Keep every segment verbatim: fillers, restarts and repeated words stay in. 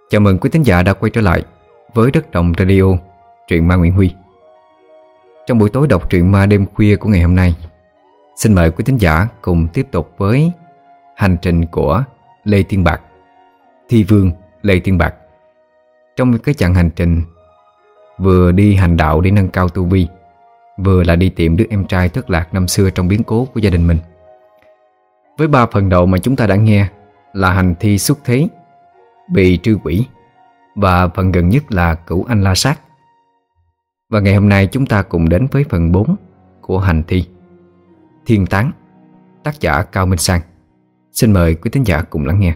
Chào mừng quý thính giả đã quay trở lại với Đất Đồng Radio, truyện ma Nguyễn Huy. Trong buổi tối đọc truyện ma đêm khuya của ngày hôm nay, xin mời quý thính giả cùng tiếp tục với hành trình của Lê Thiên Bạc, Thi Vương Lê Thiên Bạc. Trong cái chặng hành trình vừa đi hành đạo để nâng cao tu vi, vừa là đi tìm đứa em trai thất lạc năm xưa trong biến cố của gia đình mình. Với ba phần đầu mà chúng ta đã nghe là hành thi xuất thế, bị trư quỷ, và phần gần nhất là cửu anh la sát. Và ngày hôm nay chúng ta cùng đến với phần bốn của hành thi, Thiên Tán, tác giả Cao Minh Sang. Xin mời quý thính giả cùng lắng nghe.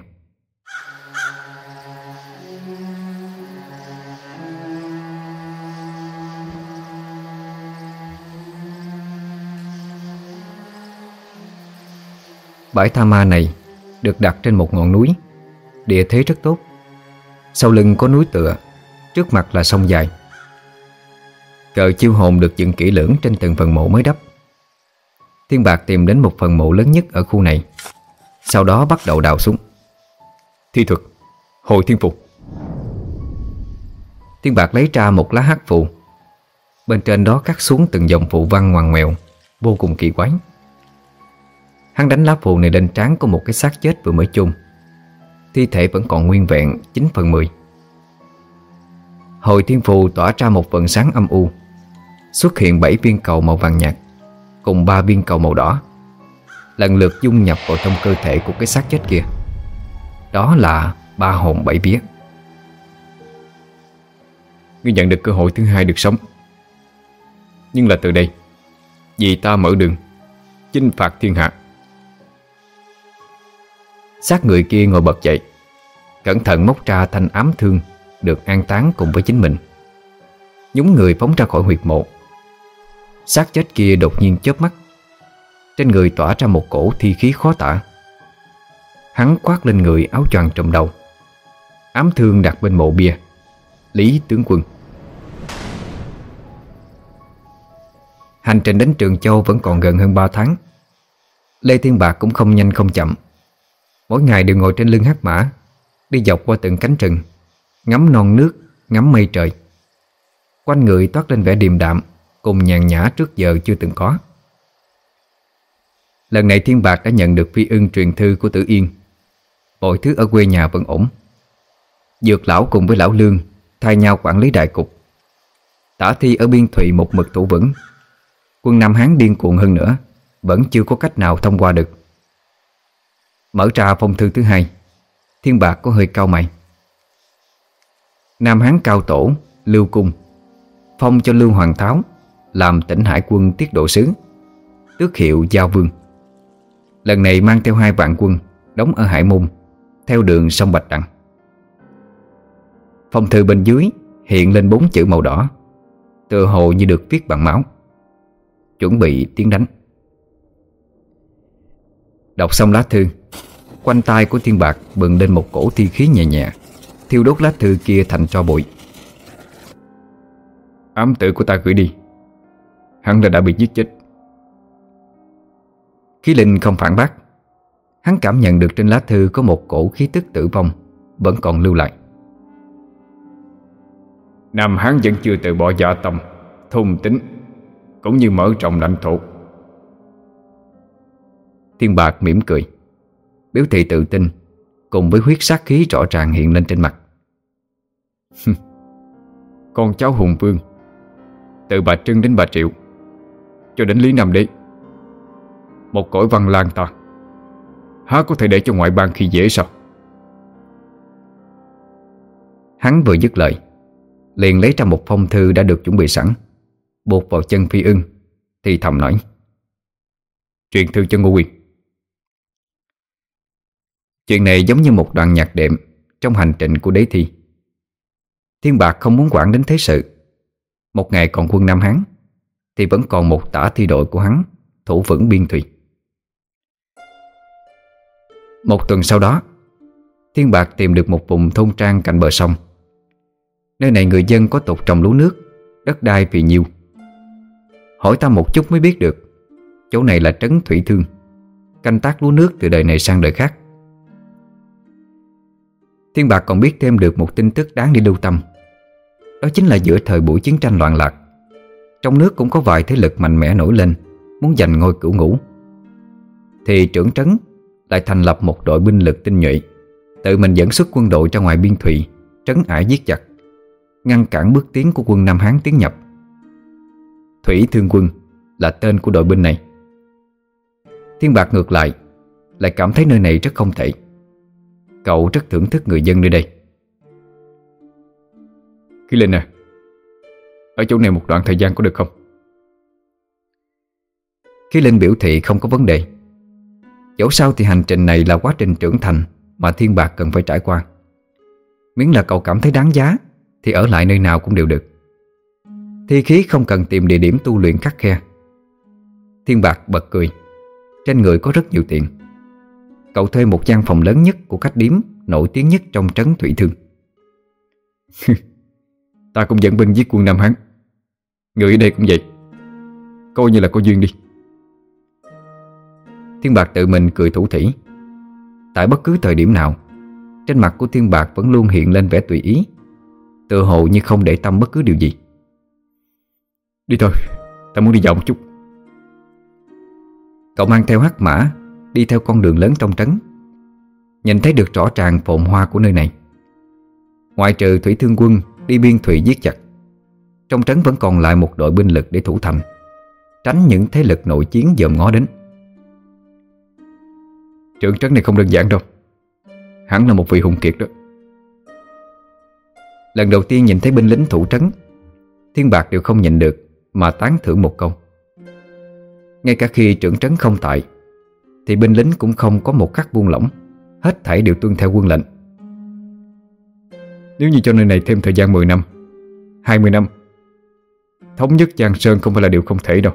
Bãi tha ma này được đặt trên một ngọn núi, địa thế rất tốt. Sau lưng có núi tựa, trước mặt là sông dài. Cờ chiêu hồn được dựng kỹ lưỡng trên từng phần mộ mới đắp. Thiên Bạc tìm đến một phần mộ lớn nhất ở khu này, sau đó bắt đầu đào xuống. Thi thuật Hồi Thiên Phù. Thiên Bạc lấy ra một lá hắc phù, bên trên đó cắt xuống từng dòng phù văn ngoằn ngoèo, vô cùng kỳ quái. Hắn đánh lá phù này lên trán của một cái xác chết vừa mới chôn. Thi thể vẫn còn nguyên vẹn chín phần mười. Hồi Thiên Phù tỏa ra một vầng sáng âm u, xuất hiện bảy viên cầu màu vàng nhạt cùng ba viên cầu màu đỏ, lần lượt dung nhập vào trong cơ thể của cái xác chết kia. Đó là ba hồn bảy vía. Ngươi nhận được cơ hội thứ hai được sống, nhưng là từ đây vì ta mở đường chinh phạt thiên hạ. Xác người kia ngồi bật dậy, cẩn thận móc ra thanh ám thương được an táng cùng với chính mình, nhúng người phóng ra khỏi huyệt mộ. Xác chết kia đột nhiên chớp mắt, trên người tỏa ra một cổ thi khí khó tả. Hắn khoác lên người áo choàng trùm đầu, ám thương đặt bên mộ bia Lý tướng quân. Hành trình đến Trường Châu vẫn còn gần hơn ba tháng. Lê Thiên Bạc cũng không nhanh không chậm, mỗi ngày đều ngồi trên lưng hắc mã, đi dọc qua từng cánh rừng, ngắm non nước, ngắm mây trời. Quanh người toát lên vẻ điềm đạm cùng nhàn nhã trước giờ chưa từng có. Lần này Thiên Bạc đã nhận được phi ưng truyền thư của Tử Yên. Mọi thứ ở quê nhà vẫn ổn. Dược lão cùng với lão Lương thay nhau quản lý đại cục. Tả Thi ở biên thụy một mực thủ vững. Quân Nam Hán điên cuồng hơn nữa, vẫn chưa có cách nào thông qua được. Mở ra phong thư thứ hai, Thiên Bạc có hơi cau mày. Nam Hán cao tổ Lưu Cung phong cho Lưu Hoàng Tháo làm Tỉnh Hải quân tiết độ sứ, tước hiệu Giao Vương. Lần này mang theo hai vạn quân đóng ở Hải Môn, theo đường sông Bạch Đằng. Phong thư bên dưới hiện lên bốn chữ màu đỏ, tựa hồ như được viết bằng máu. Chuẩn bị tiến đánh. Đọc xong lá thư, quanh tay của Thiên Bạc bừng lên một cổ thi khí nhẹ nhẹ, thiêu đốt lá thư kia thành tro bụi. Ám tử của ta gửi đi, hắn đã đã bị giết chết. Khí linh không phản bác. Hắn cảm nhận được trên lá thư có một cổ khí tức tử vong vẫn còn lưu lại. Nam Hán vẫn chưa từ bỏ dạ tâm, thôn tính, cũng như mở rộng lãnh thổ. Thiên Bạc mỉm cười, biểu thị tự tin cùng với huyết sát khí rõ ràng hiện lên trên mặt. Con cháu hùng vương, từ Bà Trưng đến Bà Triệu, cho đến Lý Nam Đế, một cõi văn lang ta há có thể để cho ngoại bang khi dễ sao? Hắn vừa dứt lời, liền lấy ra một phong thư đã được chuẩn bị sẵn, buộc vào chân phi ưng, thì thầm nói: Truyền thư cho Ngô Quyền. Chuyện này giống như một đoạn nhạc đệm trong hành trình của đế thi. Thiên Bạc không muốn quản đến thế sự. Một ngày còn quân Nam Hán thì vẫn còn một tả thi đội của hắn thủ vững biên thùy. Một tuần sau đó, Thiên Bạc tìm được một vùng thôn trang cạnh bờ sông. Nơi này người dân có tục trồng lúa nước, đất đai phì nhiêu. Hỏi thăm một chút mới biết được chỗ này là trấn Thủy Thương, canh tác lúa nước từ đời này sang đời khác. Thiên Bạc còn biết thêm được một tin tức đáng để lưu tâm. Đó chính là giữa thời buổi chiến tranh loạn lạc, trong nước cũng có vài thế lực mạnh mẽ nổi lên, muốn giành ngôi cửu ngũ. Thì trưởng trấn lại thành lập một đội binh lực tinh nhuệ, tự mình dẫn xuất quân đội ra ngoài biên thùy, trấn ải giết giặc, ngăn cản bước tiến của quân Nam Hán tiến nhập. Thủy Thương Quân là tên của đội binh này. Thiên Bạc ngược lại lại cảm thấy nơi này rất không thể. Cậu rất thưởng thức người dân nơi đây. Khí Linh à, ở chỗ này một đoạn thời gian có được không? Khí Linh biểu thị không có vấn đề. Dẫu sao thì hành trình này là quá trình trưởng thành mà Thiên Bạc cần phải trải qua. Miễn là cậu cảm thấy đáng giá thì ở lại nơi nào cũng đều được. Thi khí không cần tìm địa điểm tu luyện khắt khe. Thiên Bạc bật cười. Trên người có rất nhiều tiền. Cậu thuê một gian phòng lớn nhất của khách điếm nổi tiếng nhất trong trấn Thủy Thương. Ta cũng dẫn binh giết quân Nam Hán, người ở đây cũng vậy, coi như là có duyên đi. Thiên Bạc tự mình cười thủ thỉ. Tại bất cứ thời điểm nào, trên mặt của Thiên Bạc vẫn luôn hiện lên vẻ tùy ý, tựa hồ như không để tâm bất cứ điều gì. Đi thôi, ta muốn đi dạo một chút. Cậu mang theo hắc mã, đi theo con đường lớn trong trấn. Nhìn thấy được rõ ràng phồn hoa của nơi này. Ngoại trừ Thủy Thương Quân đi biên thủy giết giặc, trong trấn vẫn còn lại một đội binh lực để thủ thành, tránh những thế lực nội chiến dòm ngó đến. Trưởng trấn này không đơn giản đâu, hẳn là một vị hùng kiệt đó. Lần đầu tiên nhìn thấy binh lính thủ trấn, Thiên Bạc đều không nhịn được mà tán thưởng một câu. Ngay cả khi trưởng trấn không tại, thì binh lính cũng không có một khắc buông lỏng, hết thảy đều tuân theo quân lệnh. Nếu như cho nơi này thêm thời gian mười năm, hai mươi năm, thống nhất Giang Sơn không phải là điều không thể đâu.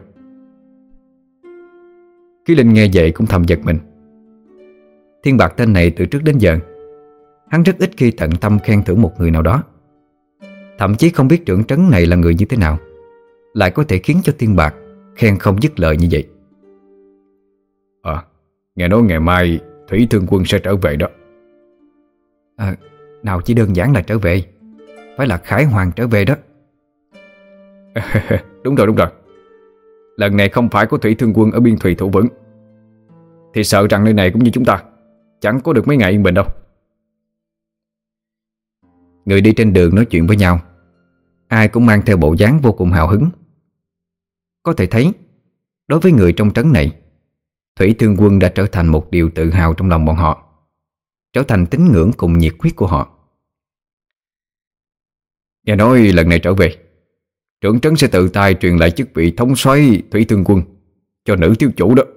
Khí Linh nghe vậy cũng thầm giật mình. Thiên Bạc tên này từ trước đến giờ, hắn rất ít khi tận tâm khen thưởng một người nào đó. Thậm chí không biết trưởng trấn này là người như thế nào, lại có thể khiến cho Thiên Bạc khen không dứt lời như vậy. À, nghe nói ngày mai Thủy Thương Quân sẽ trở về đó. À, nào chỉ đơn giản là trở về, phải là Khải Hoàng trở về đó. Đúng rồi, đúng rồi. Lần này không phải có Thủy Thương Quân ở biên thùy thủ vững, thì sợ rằng nơi này cũng như chúng ta, chẳng có được mấy ngày yên bình đâu. Người đi trên đường nói chuyện với nhau, ai cũng mang theo bộ dáng vô cùng hào hứng. Có thể thấy, đối với người trong trấn này, Thủy Thương Quân đã trở thành một điều tự hào trong lòng bọn họ, trở thành tín ngưỡng cùng nhiệt huyết của họ. Nghe nói lần này trở về, trưởng trấn sẽ tự tay truyền lại chức vị thống soái Thủy Thương Quân cho nữ thiếu chủ đó.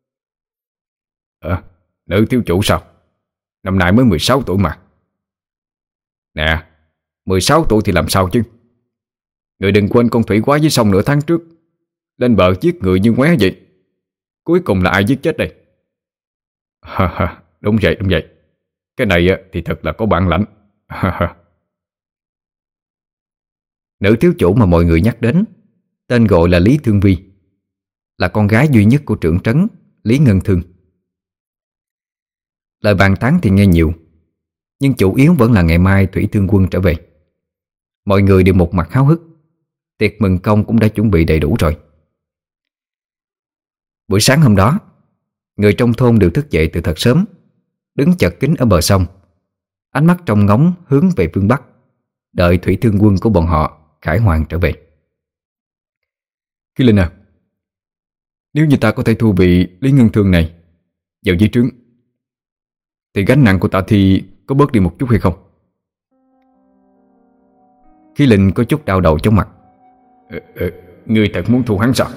Ờ, nữ thiếu chủ sao? Năm nay mới mười sáu tuổi mà. Nè, mười sáu tuổi thì làm sao chứ? Người đừng quên con thủy quái dưới sông nửa tháng trước lên bờ giết người như ngoé vậy. Cuối cùng là ai giết chết đây? Ha ha, đúng vậy, đúng vậy. Cái này thì thật là có bản lãnh. Ha ha. Nữ thiếu chủ mà mọi người nhắc đến tên gọi là Lý Thương Vi, là con gái duy nhất của trưởng trấn Lý Ngân Thương. Lời bàn tán thì nghe nhiều, nhưng chủ yếu vẫn là ngày mai Thủy Thương Quân trở về. Mọi người đều một mặt háo hức, tiệc mừng công cũng đã chuẩn bị đầy đủ rồi. Buổi sáng hôm đó, người trong thôn đều thức dậy từ thật sớm, đứng chật kín ở bờ sông, ánh mắt trông ngóng hướng về phương Bắc, đợi Thủy Thương Quân của bọn họ Khải Hoàng trở về. Khí Linh à, nếu như ta có thể thu vị Lý Ngân Thương này vào dưới trướng, thì gánh nặng của Tạ Thi có bớt đi một chút hay không? Khí Linh có chút đau đầu trong mặt. ờ, ờ, Ngươi thật muốn thu hắn sao?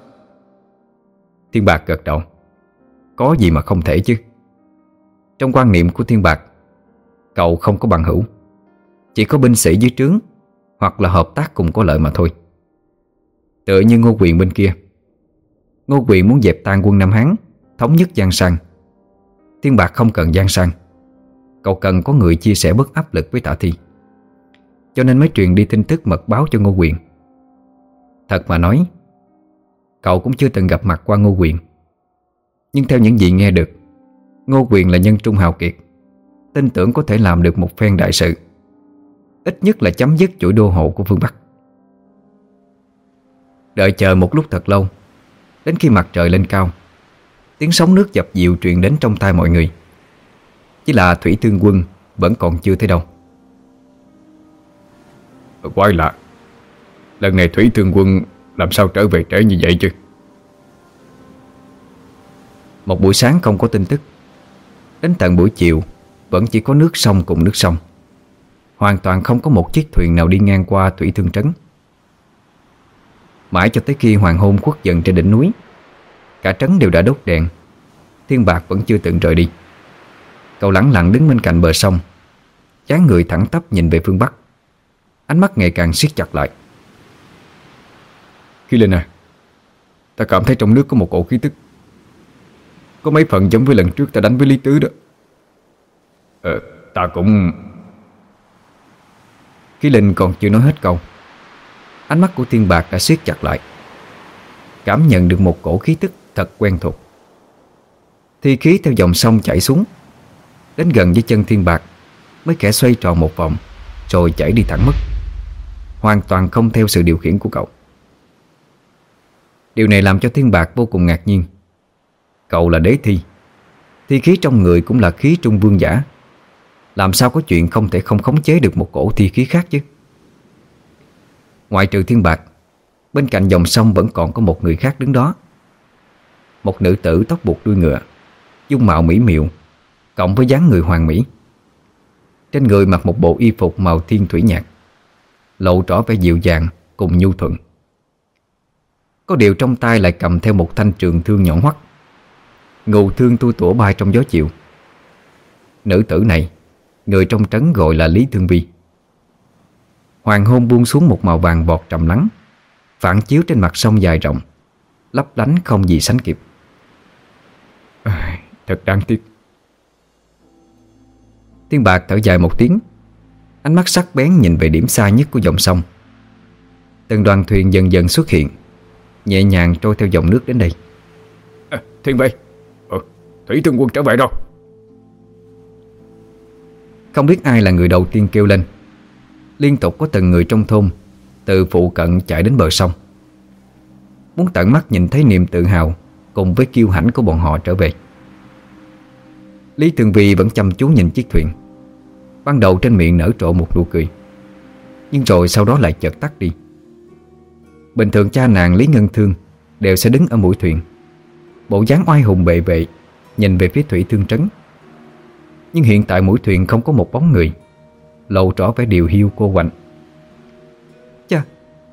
Thiên Bạc gật đầu. Có gì mà không thể chứ. Trong quan niệm của Thiên Bạc, cậu không có bằng hữu, chỉ có binh sĩ dưới trướng, hoặc là hợp tác cùng có lợi mà thôi. Tựa như Ngô Quyền bên kia, Ngô Quyền muốn dẹp tan quân Nam Hán, thống nhất Giang Sang. Thiên Bạc không cần Giang Sang, cậu cần có người chia sẻ bớt áp lực với Tạ Thi, cho nên mới truyền đi tin tức mật báo cho Ngô Quyền. Thật mà nói, cậu cũng chưa từng gặp mặt qua Ngô Quyền, nhưng theo những gì nghe được, Ngô Quyền là nhân trung hào kiệt, tin tưởng có thể làm được một phen đại sự, ít nhất là chấm dứt chuỗi đô hộ của phương Bắc. Đợi chờ một lúc thật lâu, đến khi mặt trời lên cao, tiếng sóng nước dập dìu truyền đến trong tai mọi người. Chỉ là Thủy Tương Quân vẫn còn chưa thấy đâu. Quái lạ, lần này Thủy Tương Quân làm sao trở về trễ như vậy chứ? Một buổi sáng không có tin tức, đến tận buổi chiều vẫn chỉ có nước sông cùng nước sông, hoàn toàn không có một chiếc thuyền nào đi ngang qua Thủy Tương Trấn. Mãi cho tới khi hoàng hôn khuất dần trên đỉnh núi, cả trấn đều đã đốt đèn, Thiên Bạc vẫn chưa từng rời đi. Cậu lẳng lặng đứng bên cạnh bờ sông, dáng người thẳng tắp nhìn về phương Bắc, ánh mắt ngày càng siết chặt lại. Khi lên à, ta cảm thấy trong nước có một cổ khí tức, có mấy phần giống với lần trước ta đánh với Lý Tứ đó. Ờ, ta cũng... Khí Linh còn chưa nói hết câu, ánh mắt của Thiên Bạc đã siết chặt lại, cảm nhận được một cổ khí tức thật quen thuộc. Thi khí theo dòng sông chảy xuống, đến gần với chân Thiên Bạc mới khẽ xoay tròn một vòng, rồi chảy đi thẳng mất, hoàn toàn không theo sự điều khiển của cậu. Điều này làm cho Thiên Bạc vô cùng ngạc nhiên. Cậu là đế thi, thi khí trong người cũng là khí trung vương giả, làm sao có chuyện không thể không khống chế được một cổ thi khí khác chứ? Ngoại trừ Thiên Bạc, bên cạnh dòng sông vẫn còn có một người khác đứng đó. Một nữ tử tóc buộc đuôi ngựa, dung mạo mỹ miều, cộng với dáng người hoàn mỹ. Trên người mặc một bộ y phục màu thiên thủy nhạt, lộ rõ vẻ dịu dàng cùng nhu thuận. Có điều trong tay lại cầm theo một thanh trường thương nhọn hoắt, ngù thương tua tủa bay trong gió chiều. Nữ tử này, người trong trấn gọi là Lý Thương Vi. Hoàng hôn buông xuống một màu vàng bọt trầm lắng, phản chiếu trên mặt sông dài rộng, lấp lánh không gì sánh kịp. À, thật đáng tiếc. Thiên Bạc thở dài một tiếng, ánh mắt sắc bén nhìn về điểm xa nhất của dòng sông. Từng đoàn thuyền dần dần xuất hiện, nhẹ nhàng trôi theo dòng nước đến đây. À, Thiên Vi, ừ, Thủy Tương Quân trở về đâu? Không biết ai là người đầu tiên kêu lên. Liên tục có từng người trong thôn từ phụ cận chạy đến bờ sông, muốn tận mắt nhìn thấy niềm tự hào cùng với kiêu hãnh của bọn họ trở về. Lý Thường Vi vẫn chăm chú nhìn chiếc thuyền, ban đầu trên miệng nở rộ một nụ cười, nhưng rồi sau đó lại chợt tắt đi. Bình thường cha nàng Lý Ngân Thương đều sẽ đứng ở mũi thuyền, bộ dáng oai hùng bệ vệ, nhìn về phía Thủy Tương Trấn. Nhưng hiện tại mũi thuyền không có một bóng người, lộ rõ vẻ điều hiu cô quạnh. Chà!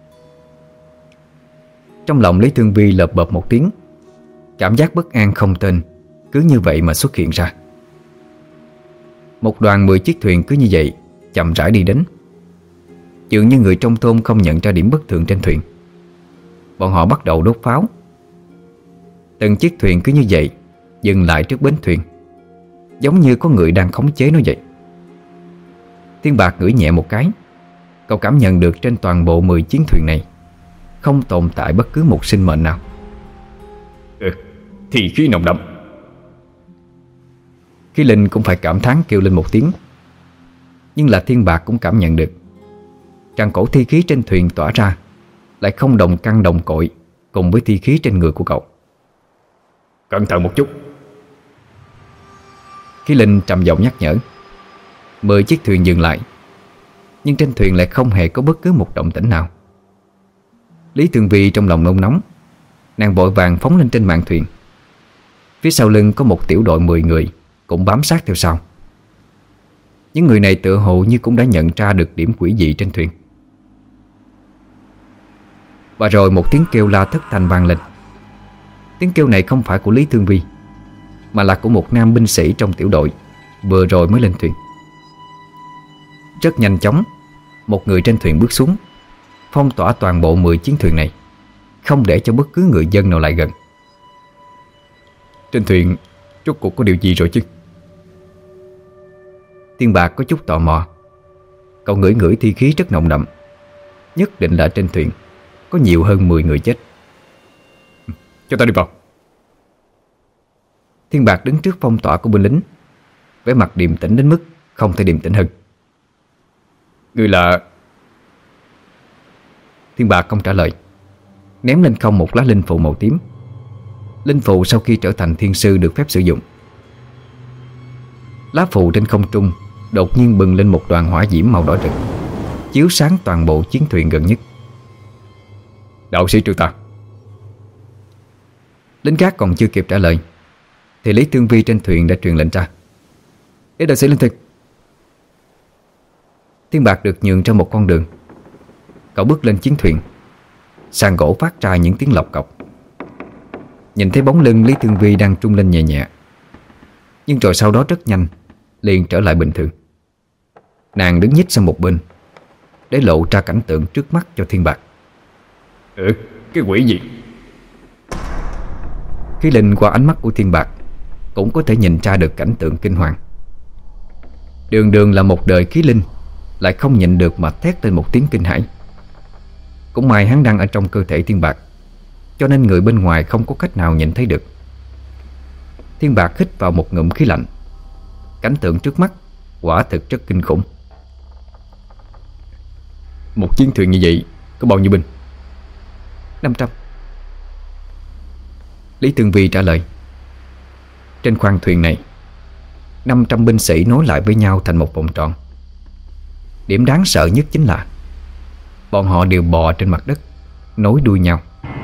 Trong lòng Lý Thương Vi lợp bợp một tiếng, cảm giác bất an không tên cứ như vậy mà xuất hiện ra. Một đoàn mười chiếc thuyền cứ như vậy chậm rãi đi đến. Dường như người trong thôn không nhận ra điểm bất thường trên thuyền, bọn họ bắt đầu đốt pháo. Từng chiếc thuyền cứ như vậy dừng lại trước bến thuyền, giống như có người đang khống chế nó vậy. Thiên Bạc ngửi nhẹ một cái, cậu cảm nhận được trên toàn bộ mười chiến thuyền này không tồn tại bất cứ một sinh mệnh nào. Ừ, thì khí nồng đậm. Khí Linh cũng phải cảm thán kêu lên một tiếng. Nhưng là Thiên Bạc cũng cảm nhận được rằng cổ thi khí trên thuyền tỏa ra lại không đồng căn đồng cội cùng với thi khí trên người của cậu. Cẩn thận một chút. Khí Linh trầm giọng nhắc nhở. Mười chiếc thuyền dừng lại, nhưng trên thuyền lại không hề có bất cứ một động tĩnh nào. Lý Thường Vi trong lòng nôn nóng, nàng vội vàng phóng lên trên mạn thuyền. Phía sau lưng có một tiểu đội mười người cũng bám sát theo sau. Những người này tựa hồ như cũng đã nhận ra được điểm quỷ dị trên thuyền. Và rồi một tiếng kêu la thất thanh vang lên. Tiếng kêu này không phải của Lý Thương Vi, mà là của một nam binh sĩ trong tiểu đội vừa rồi mới lên thuyền. Rất nhanh chóng, một người trên thuyền bước xuống, phong tỏa toàn bộ mười chiến thuyền này, không để cho bất cứ người dân nào lại gần. Trên thuyền rốt cuộc có điều gì rồi chứ? Thiên Bạc có chút tò mò. Cậu ngửi ngửi thi khí rất nồng đậm, nhất định là trên thuyền có nhiều hơn mười người chết. Cho ta đi vào. Thiên Bạc đứng trước phong tỏa của binh lính, vẻ mặt điềm tĩnh đến mức không thể điềm tĩnh hơn. Ngươi là... Thiên Bạc không trả lời, ném lên không một lá linh phù màu tím. Linh phù sau khi trở thành thiên sư được phép sử dụng. Lá phù trên không trung đột nhiên bừng lên một đoàn hỏa diễm màu đỏ rực, chiếu sáng toàn bộ chiến thuyền gần nhất. Đạo sĩ Trừ Tà. Lính gác còn chưa kịp trả lời thì Lý Tương Vi trên thuyền đã truyền lệnh ra: Để đạo sĩ lên thuyền. Thiên Bạc được nhường cho một con đường. Cậu bước lên chiến thuyền. Sàn gỗ phát ra những tiếng lọc cọc. Nhìn thấy bóng lưng Lý Tương Vi đang trung lên nhẹ nhẹ, nhưng rồi sau đó rất nhanh liền trở lại bình thường. Nàng đứng nhích sang một bên để lộ ra cảnh tượng trước mắt cho Thiên Bạc. Ừ, cái quỷ gì? Khí linh qua ánh mắt của Thiên Bạc cũng có thể nhìn ra được cảnh tượng kinh hoàng. Đường đường là một đời khí linh lại không nhịn được mà thét lên một tiếng kinh hãi. Cũng may hắn đang ở trong cơ thể Thiên Bạc, cho nên người bên ngoài không có cách nào nhìn thấy được. Thiên Bạc hít vào một ngụm khí lạnh. Cảnh tượng trước mắt quả thực rất kinh khủng. Một chiến thuyền như vậy có bao nhiêu binh? Năm trăm. Lý Tương Vi trả lời. Trên khoang thuyền này, năm trăm binh sĩ nối lại với nhau thành một vòng tròn. Điểm đáng sợ nhất chính là bọn họ đều bò trên mặt đất, nối đuôi nhau.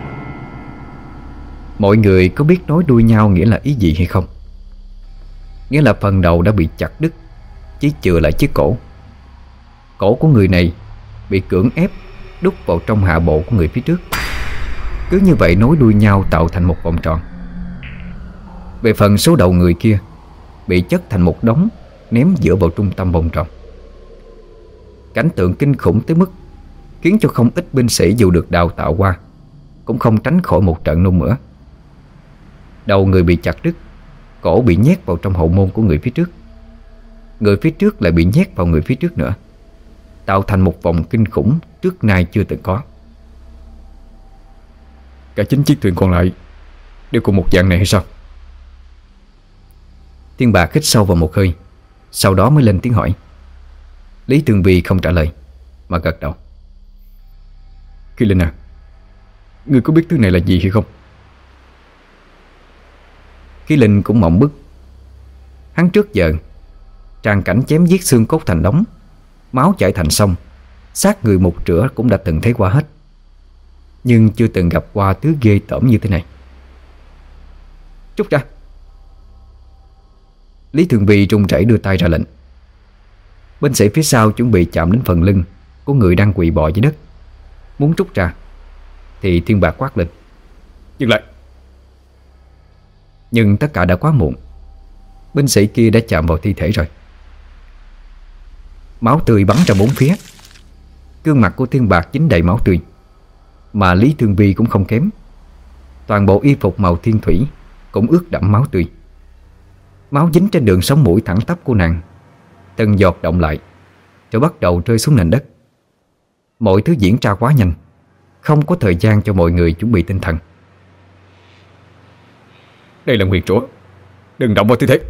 Mọi người có biết nối đuôi nhau nghĩa là ý gì hay không? Nghĩa là phần đầu đã bị chặt đứt, chỉ chừa lại chiếc cổ. Cổ của người này bị cưỡng ép đút vào trong hạ bộ của người phía trước. Cứ như vậy nối đuôi nhau tạo thành một vòng tròn. Về phần số đầu người kia bị chất thành một đống, ném giữa vào trung tâm vòng tròn. Cảnh tượng kinh khủng tới mức khiến cho không ít binh sĩ dù được đào tạo qua cũng không tránh khỏi một trận nôn mửa. Đầu người bị chặt đứt, cổ bị nhét vào trong hậu môn của người phía trước. Người phía trước lại bị nhét vào người phía trước nữa, tạo thành một vòng kinh khủng trước nay chưa từng có. Cả chín chiếc thuyền còn lại đều cùng một dạng này hay sao? Thiên Bạc hít sâu vào một hơi, sau đó mới lên tiếng hỏi. Lý Tương Vi không trả lời mà gật đầu. Kỳ Linh à, ngươi có biết thứ này là gì hay không? Khí linh cũng mộng bức. Hắn trước giờ tràn cảnh chém giết xương cốt thành đống, máu chảy thành sông, xác người một rửa cũng đã từng thấy qua hết, nhưng chưa từng gặp qua thứ ghê tởm như thế này. Trút ra. Lý Thường Vi run rẩy đưa tay ra lệnh. Binh sĩ phía sau chuẩn bị chạm đến phần lưng của người đang quỳ bò dưới đất, muốn trút ra thì Thiên Bạc quát lên: dừng lại. Nhưng tất cả đã quá muộn. Binh sĩ kia đã chạm vào thi thể rồi. Máu tươi bắn ra bốn phía. Gương mặt của Thiên Bạc dính đầy máu tươi, mà Lý Thương Vi cũng không kém. Toàn bộ y phục màu thiên thủy cũng ướt đẫm máu tươi. Máu dính trên đường sống mũi thẳng tắp của nàng, từng giọt động lại rồi bắt đầu rơi xuống nền đất. Mọi thứ diễn ra quá nhanh, không có thời gian cho mọi người chuẩn bị tinh thần. Đây là nguyền rủa, đừng động vào tư thế.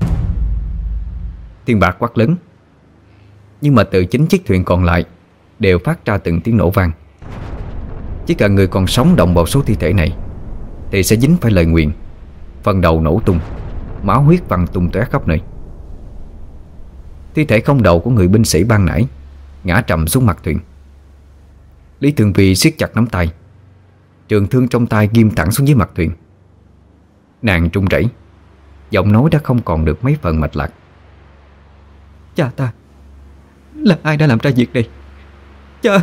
Thiên Bạc quát lớn. Nhưng mà từ chính chiếc thuyền còn lại đều phát ra từng tiếng nổ vang. Chỉ cần người còn sống động vào số thi thể này thì sẽ dính phải lời nguyền, phần đầu nổ tung, máu huyết văng tung tóe khắp nơi. Thi thể không đầu của người binh sĩ ban nãy ngã trầm xuống mặt thuyền. Lý Thường Vi siết chặt nắm tay, trường thương trong tay ghim thẳng xuống dưới mặt thuyền. Nàng run rẩy, giọng nói đã không còn được mấy phần mạch lạc. Cha ta, là ai đã làm ra việc này? Cha!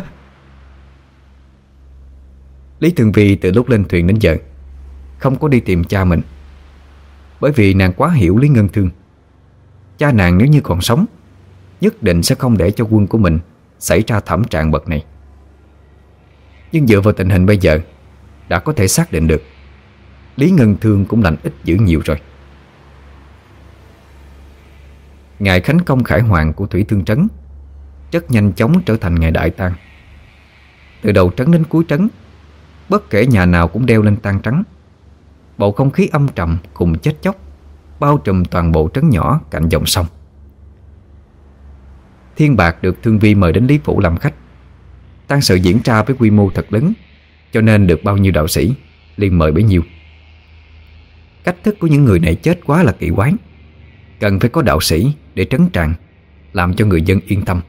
Lý Thường Vi từ lúc lên thuyền đến giờ không có đi tìm cha mình, bởi vì nàng quá hiểu Lý Ngân Thương. Cha nàng nếu như còn sống nhất định sẽ không để cho quân của mình xảy ra thảm trạng bậc này. Nhưng dựa vào tình hình bây giờ, đã có thể xác định được Lý Ngân Thương cũng lành ít dữ nhiều rồi. Ngày khánh công khải hoàng của Thủy Thương Trấn rất nhanh chóng trở thành ngày đại tang. Từ đầu trấn đến cuối trấn, bất kể nhà nào cũng đeo lên tang trắng. Bầu không khí âm trầm cùng chết chóc bao trùm toàn bộ trấn nhỏ cạnh dòng sông. Thiên Bạc được Thương Vi mời đến Lý Phủ làm khách. Tang sự diễn ra với quy mô thật lớn, cho nên được bao nhiêu đạo sĩ liền mời bấy nhiêu. Cách thức của những người này chết quá là kỳ quái, cần phải có đạo sĩ để trấn tràng, làm cho người dân yên tâm.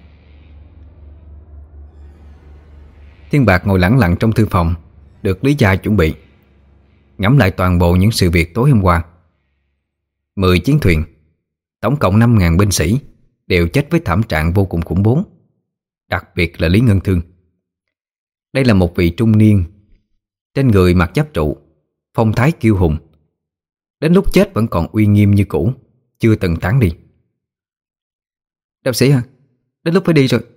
Thiên Bạc ngồi lẳng lặng trong thư phòng được Lý gia chuẩn bị, ngẫm lại toàn bộ những sự việc tối hôm qua. Mười chiến thuyền, tổng cộng năm ngàn binh sĩ đều chết với thảm trạng vô cùng khủng bố. Đặc biệt là Lý Ngân Thương. Đây là một vị trung niên, trên người mặc giáp trụ, phong thái kiêu hùng, đến lúc chết vẫn còn uy nghiêm như cũ, chưa từng tán đi. Đạo sĩ hả? Đến lúc phải đi rồi.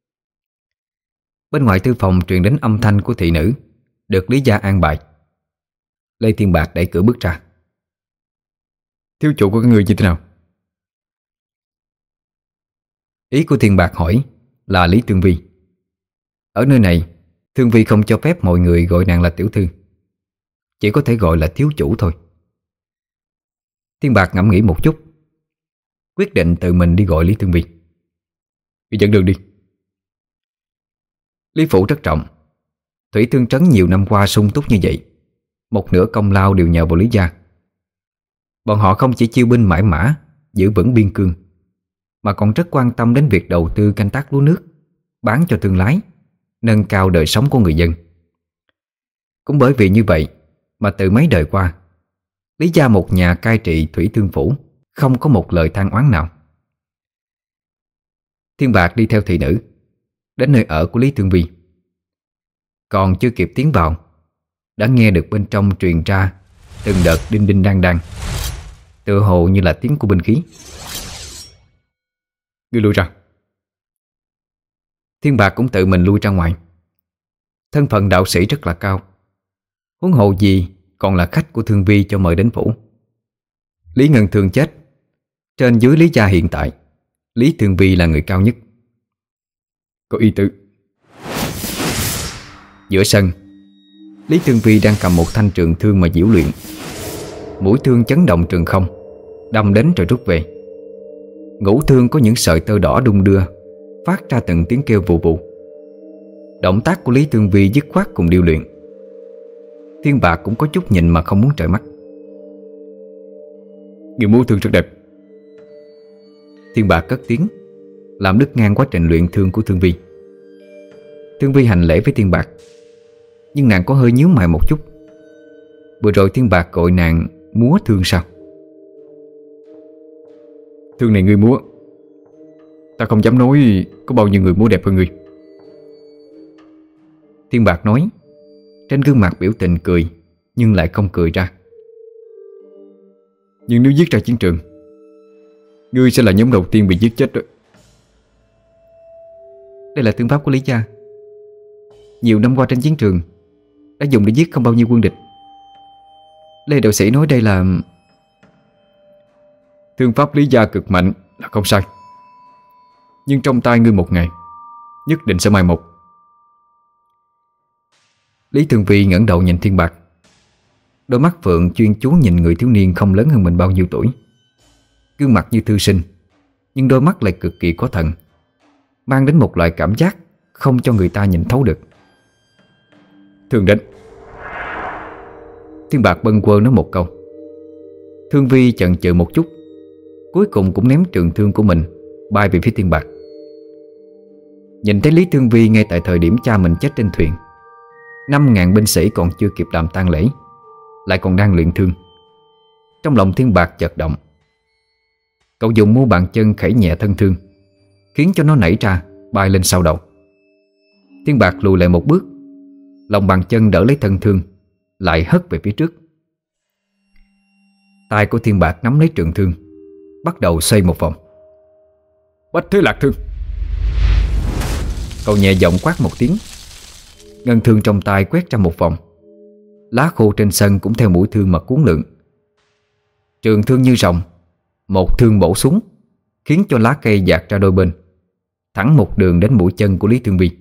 Bên ngoài thư phòng truyền đến âm thanh của thị nữ được Lý gia an bài. Lê Thiên Bạc đẩy cửa bước ra. Thiếu chủ của các người như thế nào? Ý của Thiên Bạc hỏi là Lý Thương Vi. Ở nơi này, Thương Vi không cho phép mọi người gọi nàng là tiểu thư, chỉ có thể gọi là thiếu chủ thôi. Thiên Bạc ngẫm nghĩ một chút, quyết định tự mình đi gọi Lý Thương Vi. Đi dẫn đường đi. Lý phủ rất trọng, Thủy Thương trấn nhiều năm qua sung túc như vậy, một nửa công lao đều nhờ vào Lý gia. Bọn họ không chỉ chiêu binh mãi mã, giữ vững biên cương, mà còn rất quan tâm đến việc đầu tư canh tác lúa nước, bán cho thương lái, nâng cao đời sống của người dân. Cũng bởi vì như vậy mà từ mấy đời qua, Lý gia một nhà cai trị Thủy Thương phủ không có một lời than oán nào. Thiên Bạc đi theo thị nữ đến nơi ở của Lý Thương Vi. Còn chưa kịp tiến vào, đã nghe được bên trong truyền ra từng đợt đinh đinh đang đang, tựa hồ như là tiếng của binh khí. Ngươi lui ra. Thiên Bạc cũng tự mình lui ra ngoài. Thân phận đạo sĩ rất là cao, huống hồ gì còn là khách của Thương Vi cho mời đến phủ. Lý Ngân Thương chết, trên dưới Lý gia hiện tại, Lý Thương Vi là người cao nhất. Có ý tứ. Giữa sân, Lý Thương Vi đang cầm một thanh trường thương mà diễu luyện. Mũi thương chấn động trường không, đâm đến rồi rút về. Ngũ thương có những sợi tơ đỏ đung đưa, phát ra từng tiếng kêu vù vù. Động tác của Lý Thương Vi dứt khoát cùng điêu luyện. Thiên Bạc cũng có chút nhìn mà không muốn trợn mắt. Người múa thương rất đẹp. Thiên Bạc cất tiếng, làm đứt ngang quá trình luyện thương của Thương Vi. Thương Vi hành lễ với Thiên Bạc, nhưng nàng có hơi nhíu mày một chút. Vừa rồi Thiên Bạc gọi nàng múa thương sao? Thương này ngươi múa, ta không dám nói có bao nhiêu người múa đẹp hơn ngươi. Thiên Bạc nói, trên gương mặt biểu tình cười, nhưng lại không cười ra. Nhưng nếu giết ra chiến trường, ngươi sẽ là nhóm đầu tiên bị giết chết đó. Đây là thương pháp của Lý gia, nhiều năm qua trên chiến trường đã dùng để giết không bao nhiêu quân địch. Lê đạo sĩ nói đây là... Thương pháp Lý gia cực mạnh là không sai, nhưng trong tay ngươi một ngày nhất định sẽ mai một. Lý Thương Vi ngẩng đầu nhìn Thiên Bạc, đôi mắt phượng chuyên chú nhìn người thiếu niên không lớn hơn mình bao nhiêu tuổi. Gương mặt như thư sinh, nhưng đôi mắt lại cực kỳ có thần, mang đến một loại cảm giác không cho người ta nhìn thấu được. Thương đến. Thiên Bạc bâng quơ nói một câu. Thương Vi chần chừ một chút, cuối cùng cũng ném trường thương của mình bay về phía Thiên Bạc. Nhìn thấy Lý Thương Vi ngay tại thời điểm cha mình chết trên thuyền, Năm ngàn binh sĩ còn chưa kịp làm tang lễ, lại còn đang luyện thương. Trong lòng Thiên Bạc chợt động. Cậu dùng mu bàn chân khẩy nhẹ thân thương, khiến cho nó nảy ra bay lên sau đầu. Thiên Bạc lùi lại một bước, lòng bàn chân đỡ lấy thân thương, lại hất về phía trước. Tay của Thiên Bạc nắm lấy trường thương, bắt đầu xoay một vòng. Bách Thế Lạc Thương. Cậu nhẹ giọng quát một tiếng, ngân thương trong tay quét ra một vòng. Lá khô trên sân cũng theo mũi thương mà cuốn lượn. Trường thương như rồng, một thương bổ xuống, khiến cho lá cây dạt ra đôi bên, thẳng một đường đến mũi chân của Lý Thương Vi.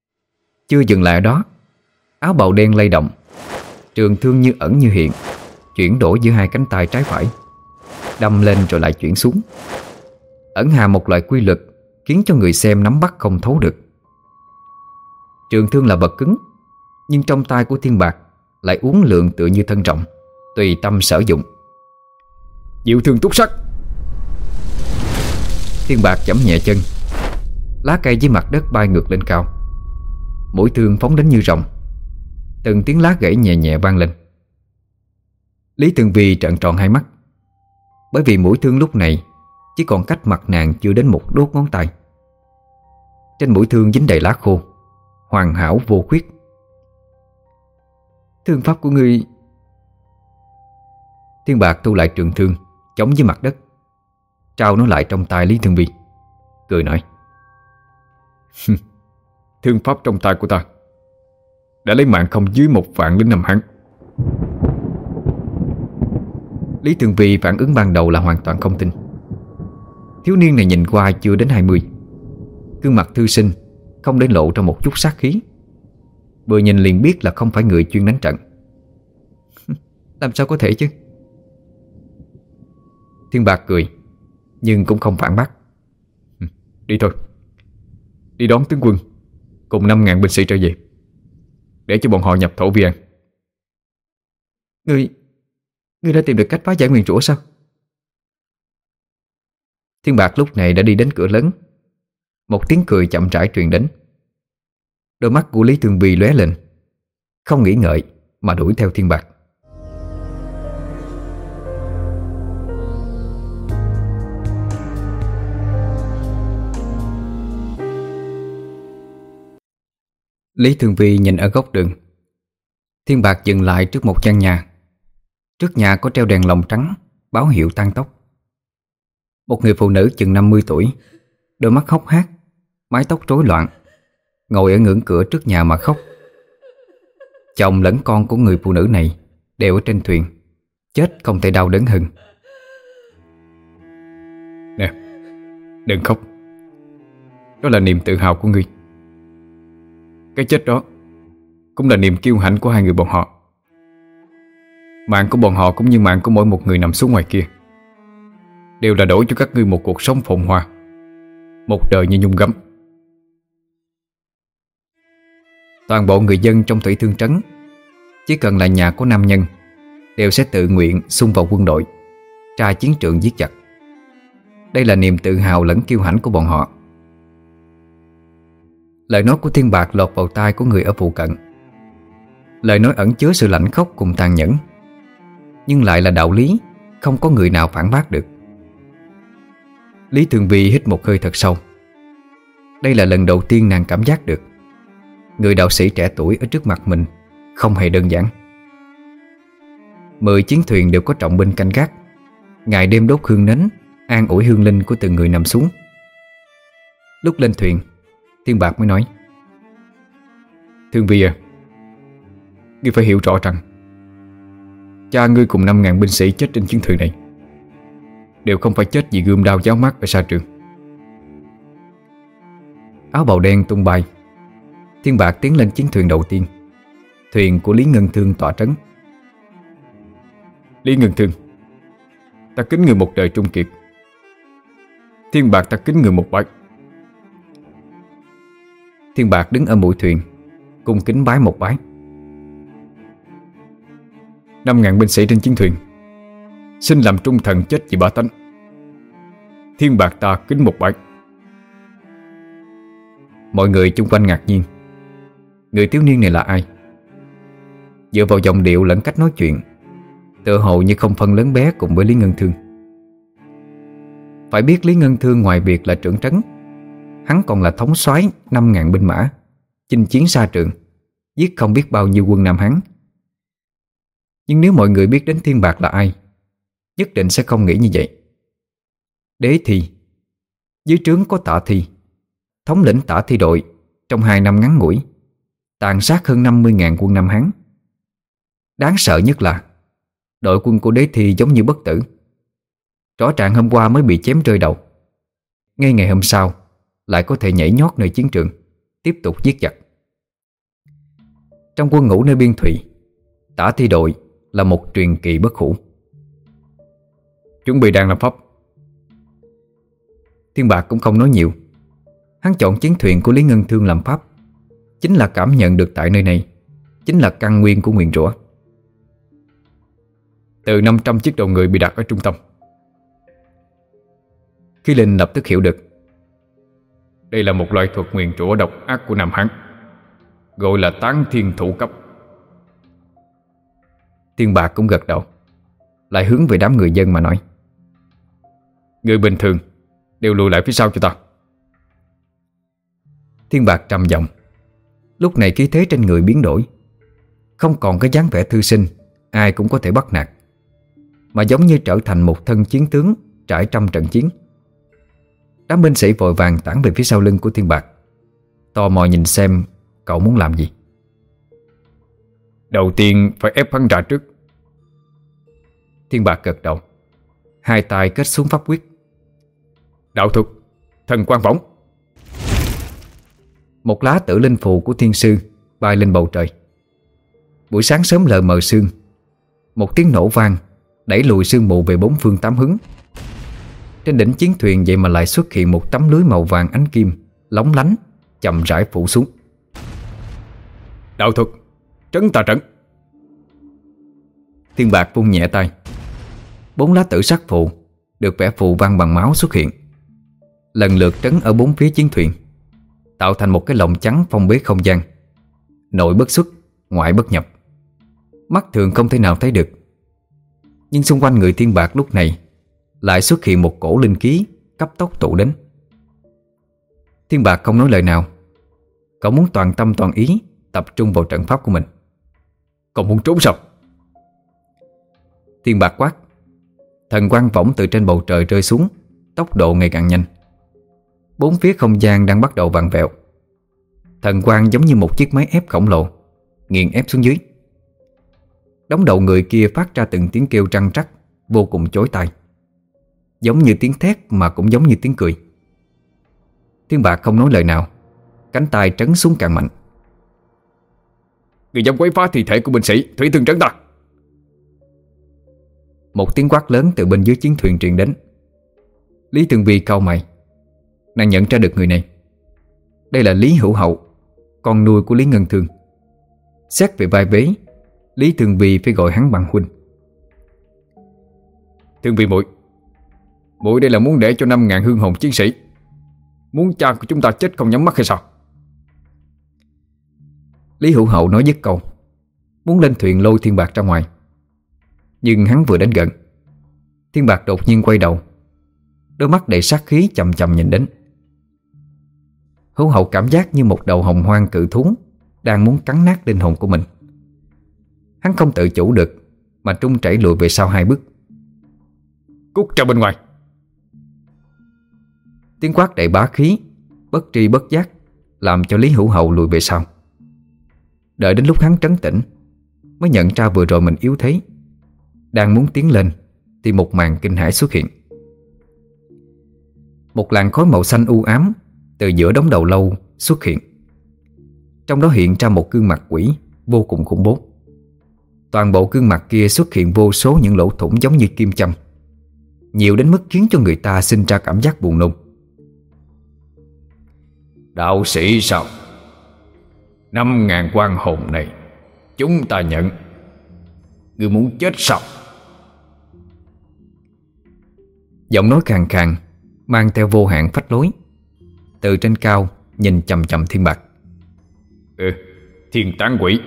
Chưa dừng lại ở đó, áo bào đen lay động, trường thương như ẩn như hiện, chuyển đổi giữa hai cánh tay trái phải, đâm lên rồi lại chuyển xuống, ẩn hàm một loại quy luật khiến cho người xem nắm bắt không thấu được. Trường thương là vật cứng, nhưng trong tay của Thiên Bạc lại uốn lượn tựa như thân rộng, tùy tâm sử dụng. Diệu thương túc sắc. Thiên Bạc giẫm nhẹ chân, lá cây dưới mặt đất bay ngược lên cao, mũi thương phóng đến như rồng. Từng tiếng lá gãy nhẹ nhẹ vang lên. Lý Tường Vi trợn tròn hai mắt, bởi vì mũi thương lúc này chỉ còn cách mặt nàng chưa đến một đốt ngón tay. Trên mũi thương dính đầy lá khô, hoàn hảo vô khuyết. Thương pháp của ngươi. Thiên Bạc thu lại trường thương, chống dưới mặt đất, trao nó lại trong tay Lý Tường Vi, cười nói: Thương pháp trong tay của ta đã lấy mạng không dưới một vạn lính Nam Hán. Lý Tường Vi phản ứng ban đầu là hoàn toàn không tin. Thiếu niên này nhìn qua chưa đến hai mươi, gương mặt thư sinh, không để lộ ra một chút sát khí. Vừa nhìn liền biết là không phải người chuyên đánh trận. Làm sao có thể chứ? Thiên Bạc cười, nhưng cũng không phản bác. Đi thôi, đi đón tướng quân cùng năm ngàn binh sĩ trở về, để cho bọn họ nhập thổ vi an. Ngươi Ngươi đã tìm được cách phá giải nguyền rủa sao? Thiên Bạc lúc này đã đi đến cửa lớn. Một tiếng cười chậm rãi truyền đến. Đôi mắt của Lý Tường Vi lóe lên, không nghĩ ngợi mà đuổi theo Thiên Bạc. Lý Tường Vi nhìn ở góc đường. Thiên Bạc dừng lại trước một căn nhà. Trước nhà có treo đèn lồng trắng báo hiệu tăng tốc. Một người phụ nữ chừng năm mươi tuổi, đôi mắt hốc hác, mái tóc rối loạn, ngồi ở ngưỡng cửa trước nhà mà khóc. Chồng lẫn con của người phụ nữ này đều ở trên thuyền, chết không thể đau đớn hơn. Nè, đừng khóc. Đó là niềm tự hào của ngươi. Cái chết đó cũng là niềm kiêu hãnh của hai người bọn họ. Mạng của bọn họ cũng như mạng của mỗi một người nằm xuống ngoài kia đều là đổi cho các ngươi một cuộc sống phồn hoa, một đời như nhung gấm. Toàn bộ người dân trong Thủy Thương Trấn, chỉ cần là nhà có nam nhân, đều sẽ tự nguyện xung vào quân đội, ra chiến trường giết giặc. Đây là niềm tự hào lẫn kiêu hãnh của bọn họ. Lời nói của Thiên Bạc lọt vào tai của người ở phụ cận. Lời nói ẩn chứa sự lạnh khốc cùng tàn nhẫn, nhưng lại là đạo lý, không có người nào phản bác được. Lý Tường Vi hít một hơi thật sâu. Đây là lần đầu tiên nàng cảm giác được người đạo sĩ trẻ tuổi ở trước mặt mình không hề đơn giản. Mười chiến thuyền đều có trọng binh canh gác, ngày đêm đốt hương nến, an ủi hương linh của từng người nằm xuống. Lúc lên thuyền, Thiên Bạc mới nói: Thương Vi à, ngươi phải hiểu rõ rằng cha ngươi cùng năm ngàn binh sĩ chết trên chiến thuyền này đều không phải chết vì gươm đao giáo mát ở sa trường. Áo bào đen tung bay, Thiên Bạc tiến lên chiến thuyền đầu tiên, thuyền của Lý Ngân Thương tọa trấn. Lý Ngân Thương, ta kính người một đời trung kiệt. Thiên Bạc ta kính người một bái. Thiên Bạc đứng ở mũi thuyền, cung kính bái một bái. Năm ngàn binh sĩ trên chiến thuyền xin làm trung thần chết vì bá tánh. Thiên Bạc ta kính một bái. Mọi người chung quanh ngạc nhiên. Người thiếu niên này là ai? Dựa vào giọng điệu lẫn cách nói chuyện, tựa hồ như không phân lớn bé cùng với Lý Ngân Thương. Phải biết Lý Ngân Thương ngoài việc là trưởng trấn, hắn còn là thống soái năm ngàn binh mã, chinh chiến xa trường, giết không biết bao nhiêu quân Nam Hán. Nhưng nếu mọi người biết đến Thiên Bạc là ai, nhất định sẽ không nghĩ như vậy. Đế Thi, dưới trướng có Tạ Thi, thống lĩnh Tạ Thi đội, trong hai năm ngắn ngủi tàn sát hơn năm mươi ngàn quân Nam Hán. Đáng sợ nhất là đội quân của Đế Thi giống như bất tử. Rõ ràng hôm qua mới bị chém rơi đầu, ngay ngày hôm sau lại có thể nhảy nhót nơi chiến trường, tiếp tục giết giặc. Trong quân ngũ nơi biên thủy, Tả Thi đội là một truyền kỳ bất hủ. Chuẩn bị đang làm pháp. Thiên Bạc cũng không nói nhiều. Hắn chọn chiến thuyền của Lý Ngân Thương làm pháp, chính là cảm nhận được tại nơi này chính là căn nguyên của nguyền rủa. Từ năm trăm chiếc đầu người bị đặt ở trung tâm. Khí Linh lập tức hiểu được. Đây là một loại thuật nguyền rủa độc ác của Nam Hán, gọi là tán thiên thủ cấp. Thiên Bạc cũng gật đầu, lại hướng về đám người dân mà nói: Người bình thường đều lùi lại phía sau cho ta. Thiên Bạc trầm giọng. Lúc này khí thế trên người biến đổi, không còn cái dáng vẻ thư sinh ai cũng có thể bắt nạt, mà giống như trở thành một thân chiến tướng trải trăm trận chiến. Đám binh sĩ vội vàng tản về phía sau lưng của Thiên Bạc, tò mò nhìn xem cậu muốn làm gì. Đầu tiên phải ép hắn ra trước. Thiên Bạc gật đầu, hai tay kết xuống pháp quyết. Đạo thuật thần quang võng. Một lá tử linh phù của thiên sư bay lên bầu trời. Buổi sáng sớm lờ mờ sương, một tiếng nổ vang đẩy lùi sương mù về bốn phương tám hướng. Trên đỉnh chiến thuyền vậy mà lại xuất hiện một tấm lưới màu vàng ánh kim lóng lánh, chậm rãi phủ xuống. Đạo thuật trấn tà trận. Thiên Bạc vung nhẹ tay, bốn lá tử sắc phù được vẽ phù văn bằng máu xuất hiện, lần lượt trấn ở bốn phía chiến thuyền, tạo thành một cái lồng trắng phong bế không gian. Nội bất xuất, ngoại bất nhập, mắt thường không thể nào thấy được. Nhưng xung quanh người Thiên Bạc lúc này lại xuất hiện một cổ linh khí cấp tốc tụ đến. Thiên Bạc không nói lời nào. Cậu muốn toàn tâm toàn ý tập trung vào trận pháp của mình. Còn muốn trốn sao? Thiên Bạc quát. Thần quang võng từ trên bầu trời rơi xuống, tốc độ ngày càng nhanh. Bốn phía không gian đang bắt đầu vặn vẹo. Thần quang giống như một chiếc máy ép khổng lồ nghiền ép xuống dưới. Đống đầu người kia phát ra từng tiếng kêu trăng trắc, vô cùng chói tai, giống như tiếng thét mà cũng giống như tiếng cười. Thiên Bạc không nói lời nào, cánh tay trấn xuống càng mạnh. Người dám quấy phá thi thể của binh sĩ, thủy thương trấn ta. Một tiếng quát lớn từ bên dưới chiến thuyền truyền đến. Lý Tường Vi cau mày. Nàng nhận ra được người này. Đây là Lý Hữu Hậu, con nuôi của Lý Ngân Thương. Xét về vai vế, Lý Tường Vi phải gọi hắn bằng huynh. Thương Vi muội, muội đây là muốn để cho năm ngàn hương hồn chiến sĩ, muốn cha của chúng ta chết không nhắm mắt hay sao? Lý Hữu Hậu nói dứt câu, muốn lên thuyền lôi Thiên Bạc ra ngoài. Nhưng hắn vừa đến gần, Thiên Bạc đột nhiên quay đầu, đôi mắt đầy sát khí chầm chầm nhìn đến. Hữu Hậu cảm giác như một đầu hồng hoang cự thú đang muốn cắn nát linh hồn của mình. Hắn không tự chủ được mà trung chảy lùi về sau hai bước. Cút ra bên ngoài. Tiếng quát đầy bá khí, bất tri bất giác làm cho Lý Hữu Hậu lùi về sau. Đợi đến lúc hắn trấn tĩnh mới nhận ra vừa rồi mình yếu thế. Đang muốn tiến lên thì một màn kinh hãi xuất hiện. Một làn khói màu xanh u ám từ giữa đống đầu lâu xuất hiện. Trong đó hiện ra một gương mặt quỷ vô cùng khủng bố. Toàn bộ gương mặt kia xuất hiện vô số những lỗ thủng giống như kim châm, nhiều đến mức khiến cho người ta sinh ra cảm giác buồn nôn. Đạo sĩ sao? Năm ngàn quan hồn này chúng ta nhận. Ngươi muốn chết sao? Giọng nói khàn khàn mang theo vô hạn phách lối, từ trên cao nhìn chầm chầm Thiên Bạc. Ừ, thiên tán quỷ.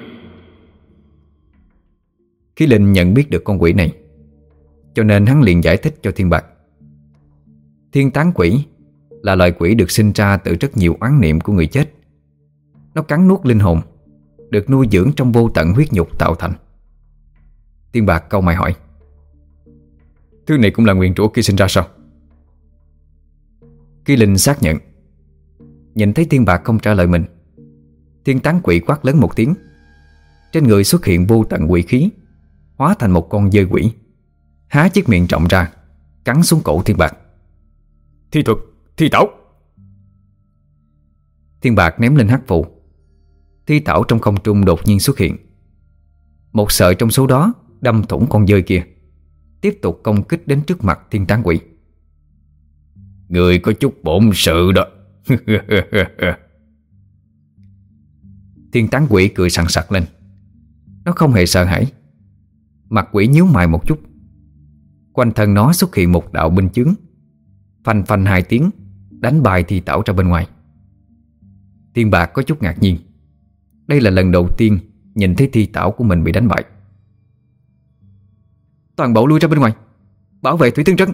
Khí Linh nhận biết được con quỷ này, cho nên hắn liền giải thích cho Thiên Bạc. Thiên tán quỷ là loại quỷ được sinh ra từ rất nhiều oán niệm của người chết. Nó cắn nuốt linh hồn, được nuôi dưỡng trong vô tận huyết nhục tạo thành. Thiên Bạc cau mày hỏi: Thứ này cũng là nguyền rủa kia sinh ra sao? Khí Linh xác nhận. Nhìn thấy Thiên Bạc không trả lời mình, thiên tán quỷ quát lớn một tiếng. Trên người xuất hiện vô tận quỷ khí, hóa thành một con dơi quỷ, há chiếc miệng rộng ra, cắn xuống cổ Thiên Bạc. Thi thuật, thi tảo. Thiên Bạc ném lên hắc phù. Thi tảo trong không trung đột nhiên xuất hiện. Một sợi trong số đó đâm thủng con dơi kia, tiếp tục công kích đến trước mặt thiên tán quỷ. Người có chút bổn sự đó. Thiên tán quỷ cười sằng sặc lên. Nó không hề sợ hãi. Mặt quỷ nhíu mày một chút. Quanh thân nó xuất hiện một đạo binh chướng, phanh phanh hai tiếng, đánh bài Thi Tảo ra bên ngoài. Thiên Bạc có chút ngạc nhiên. Đây là lần đầu tiên nhìn thấy Thi Tảo của mình bị đánh bại. Toàn bộ lui ra bên ngoài, bảo vệ Thủy Tương Trấn.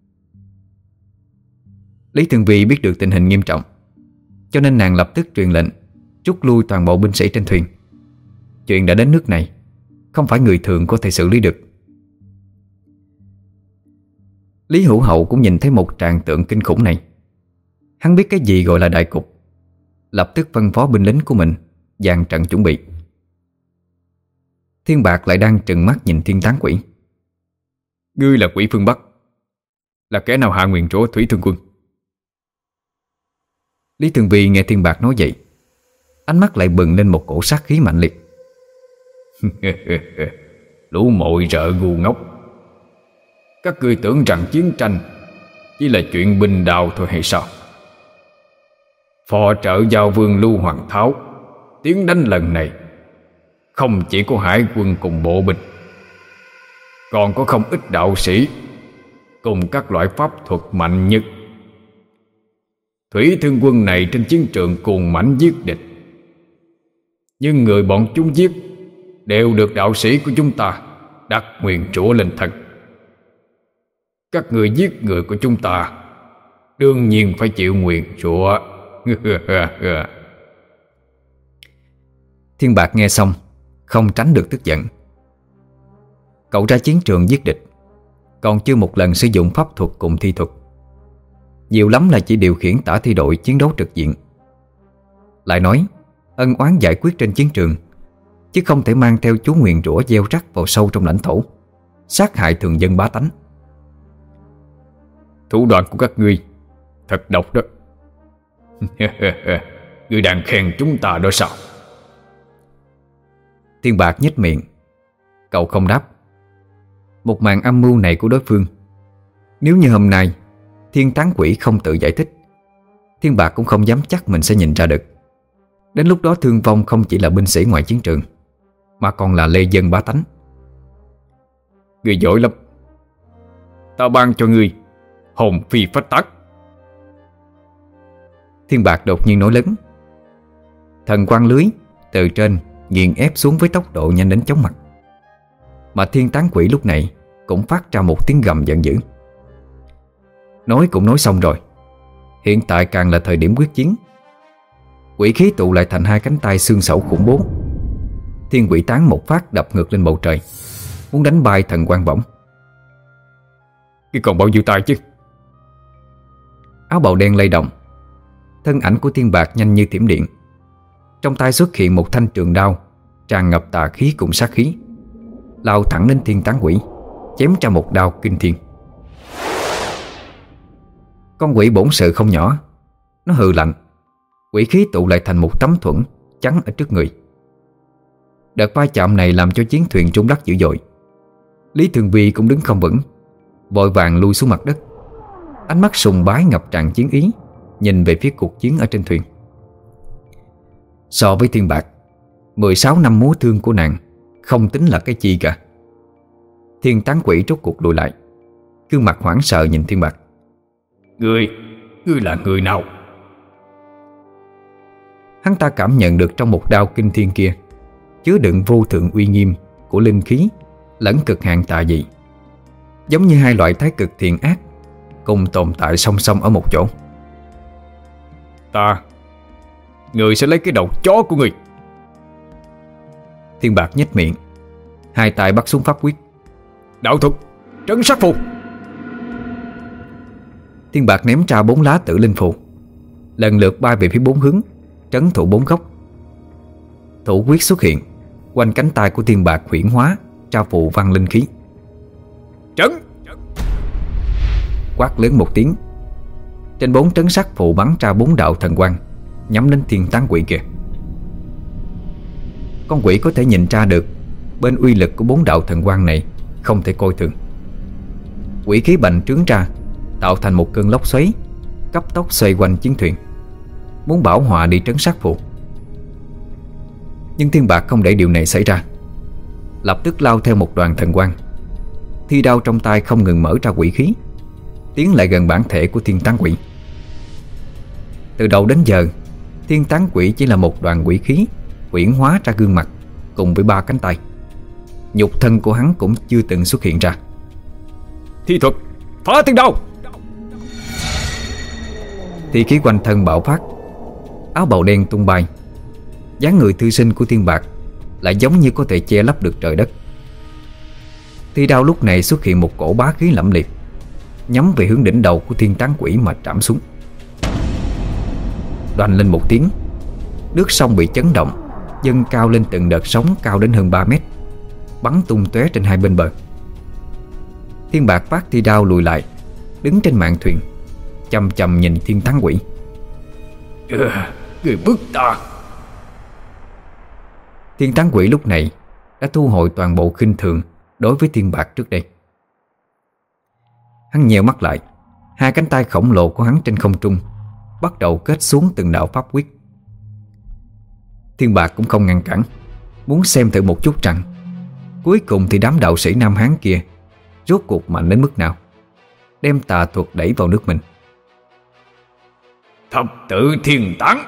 Lý Thường Vi biết được tình hình nghiêm trọng, cho nên nàng lập tức truyền lệnh rút lui toàn bộ binh sĩ trên thuyền. Chuyện đã đến nước này, không phải người thường có thể xử lý được. Lý Hữu Hậu cũng nhìn thấy một tràng tượng kinh khủng này. Hắn biết cái gì gọi là đại cục, lập tức phân phó binh lính của mình dàn trận chuẩn bị. Thiên Bạc lại đang trừng mắt nhìn thiên tán quỷ. Ngươi là quỷ phương Bắc, là kẻ nào hạ nguyền rủa Thủy Thương Quân? Lý Thường Vi nghe Thiên Bạc nói vậy, ánh mắt lại bừng lên một cổ sát khí mạnh liệt. Lũ muội rợ ngu ngốc. Các ngươi tưởng rằng chiến tranh chỉ là chuyện bình đào thôi hay sao? Phò trợ giao vương Lưu Hoàng Tháo tiến đánh lần này không chỉ có hải quân cùng bộ binh, còn có không ít đạo sĩ cùng các loại pháp thuật mạnh nhất. Thủy Thương Quân này trên chiến trường cuồng mãnh giết địch, nhưng người bọn chúng giết đều được đạo sĩ của chúng ta đặt nguyền rủa lên thân. Các người giết người của chúng ta đương nhiên phải chịu nguyền rủa. Thiên Bạc nghe xong không tránh được tức giận. Cậu ra chiến trường giết địch, còn chưa một lần sử dụng pháp thuật cùng thi thuật, nhiều lắm là chỉ điều khiển tả thi đội chiến đấu trực diện. Lại nói ân oán giải quyết trên chiến trường, chứ không thể mang theo chú nguyền rủa gieo rắc vào sâu trong lãnh thổ, sát hại thường dân bá tánh. Thủ đoạn của các ngươi thật độc đó. Ngươi đang khen chúng ta đó sao? Thiên Bạc nhếch miệng. Cậu không đáp. Một màn âm mưu này của đối phương, nếu như hôm nay thiên tán quỷ không tự giải thích, Thiên Bạc cũng không dám chắc mình sẽ nhìn ra được. Đến lúc đó thương vong không chỉ là binh sĩ ngoài chiến trường, mà còn là lê dân bá tánh. Ngươi giỏi lắm. Ta ban cho ngươi hồn phi phách tán. Thiên Bạc đột nhiên nổi lớn. Thần quang lưới từ trên nghiền ép xuống với tốc độ nhanh đến chóng mặt. Mà thiên tán quỷ lúc này cũng phát ra một tiếng gầm giận dữ. Nói cũng nói xong rồi, hiện tại càng là thời điểm quyết chiến. Quỷ khí tụ lại thành hai cánh tay xương sẩu khủng bố. Thiên quỷ tán một phát đập ngược lên bầu trời, muốn đánh bay thần quang bổng. Cái còn bao nhiêu tay chứ? Áo bào đen lay động. Thân ảnh của Thiên Bạc nhanh như thiểm điện. Trong tay xuất hiện một thanh trường đao tràn ngập tà khí cùng sát khí, lao thẳng đến thiên tán quỷ, chém ra một đao kinh thiên. Con quỷ bổn sự không nhỏ. Nó hừ lạnh, quỷ khí tụ lại thành một tấm thuẫn chắn ở trước người. Đợt va chạm này làm cho chiến thuyền rung lắc dữ dội. Lý Thường Vi cũng đứng không vững, vội vàng lui xuống mặt đất, ánh mắt sùng bái ngập tràn chiến ý, nhìn về phía cuộc chiến ở trên thuyền. So với Thiên Bạc, mười sáu năm múa thương của nàng không tính là cái chi cả. Thiên tán quỷ rốt cuộc lùi lại, gương mặt hoảng sợ nhìn Thiên Bạc. Ngươi, ngươi là người nào? Hắn ta cảm nhận được trong một đao kinh thiên kia chứa đựng vô thượng uy nghiêm của linh khí lẫn cực hạn tà dị, giống như hai loại thái cực thiện ác cùng tồn tại song song ở một chỗ. Ta, người sẽ lấy cái đầu chó của người. Thiên Bạc nhếch miệng, hai tay bắt xuống pháp quyết. Đạo thuật trấn sát phù. Thiên Bạc ném ra bốn lá tử linh phù, lần lượt bay về phía bốn hướng, trấn thủ bốn góc. Thủ quyết xuất hiện, quanh cánh tay của Thiên Bạc huyễn hóa tra phù văn linh khí. Trấn! Quát lớn một tiếng, trên bốn trấn sát phù bắn ra bốn đạo thần quang nhắm đến thiên tán quỷ kia. Con quỷ có thể nhìn ra được bên uy lực của bốn đạo thần quang này không thể coi thường. Quỷ khí bành trướng ra, tạo thành một cơn lốc xoáy cấp tốc xoay quanh chiến thuyền, muốn bảo họa đi trấn sát Phụ. Nhưng Thiên Bạc không để điều này xảy ra, lập tức lao theo một đoàn thần quang. Thi đao trong tay không ngừng mở ra quỷ khí, tiến lại gần bản thể của Thiên Tán Quỷ. Từ đầu đến giờ, Thiên Tán Quỷ chỉ là một đoàn quỷ khí huyễn hóa ra gương mặt cùng với ba cánh tay. Nhục thân của hắn cũng chưa từng xuất hiện ra. Thi thuật phá thiên đao. Thì khí quanh thân bạo phát, áo bào đen tung bay. Dáng người thư sinh của Thiên Bạc lại giống như có thể che lấp được trời đất. Thi đao lúc này xuất hiện một cổ bá khí lẫm liệt, nhắm về hướng đỉnh đầu của Thiên Tán Quỷ mà trảm xuống. Đoành lên một tiếng, nước sông bị chấn động, dâng cao lên từng đợt sóng cao đến hơn ba mét, bắn tung tóe trên hai bên bờ. Thiên Bạc phát thi đao lùi lại, đứng trên mạn thuyền, chầm chầm nhìn Thiên Tán Quỷ. Ừ, người bức ta. Thiên Tán Quỷ lúc này đã thu hồi toàn bộ khinh thường đối với Thiên Bạc trước đây. Hắn nheo mắt lại, hai cánh tay khổng lồ của hắn trên không trung bắt đầu kết xuống từng đạo pháp quyết. Thiên Bạc cũng không ngăn cản, muốn xem thử một chút rằng cuối cùng thì đám đạo sĩ Nam Hán kia rốt cuộc mạnh đến mức nào, đem tà thuật đẩy vào nước mình. Thập tự thiên tán.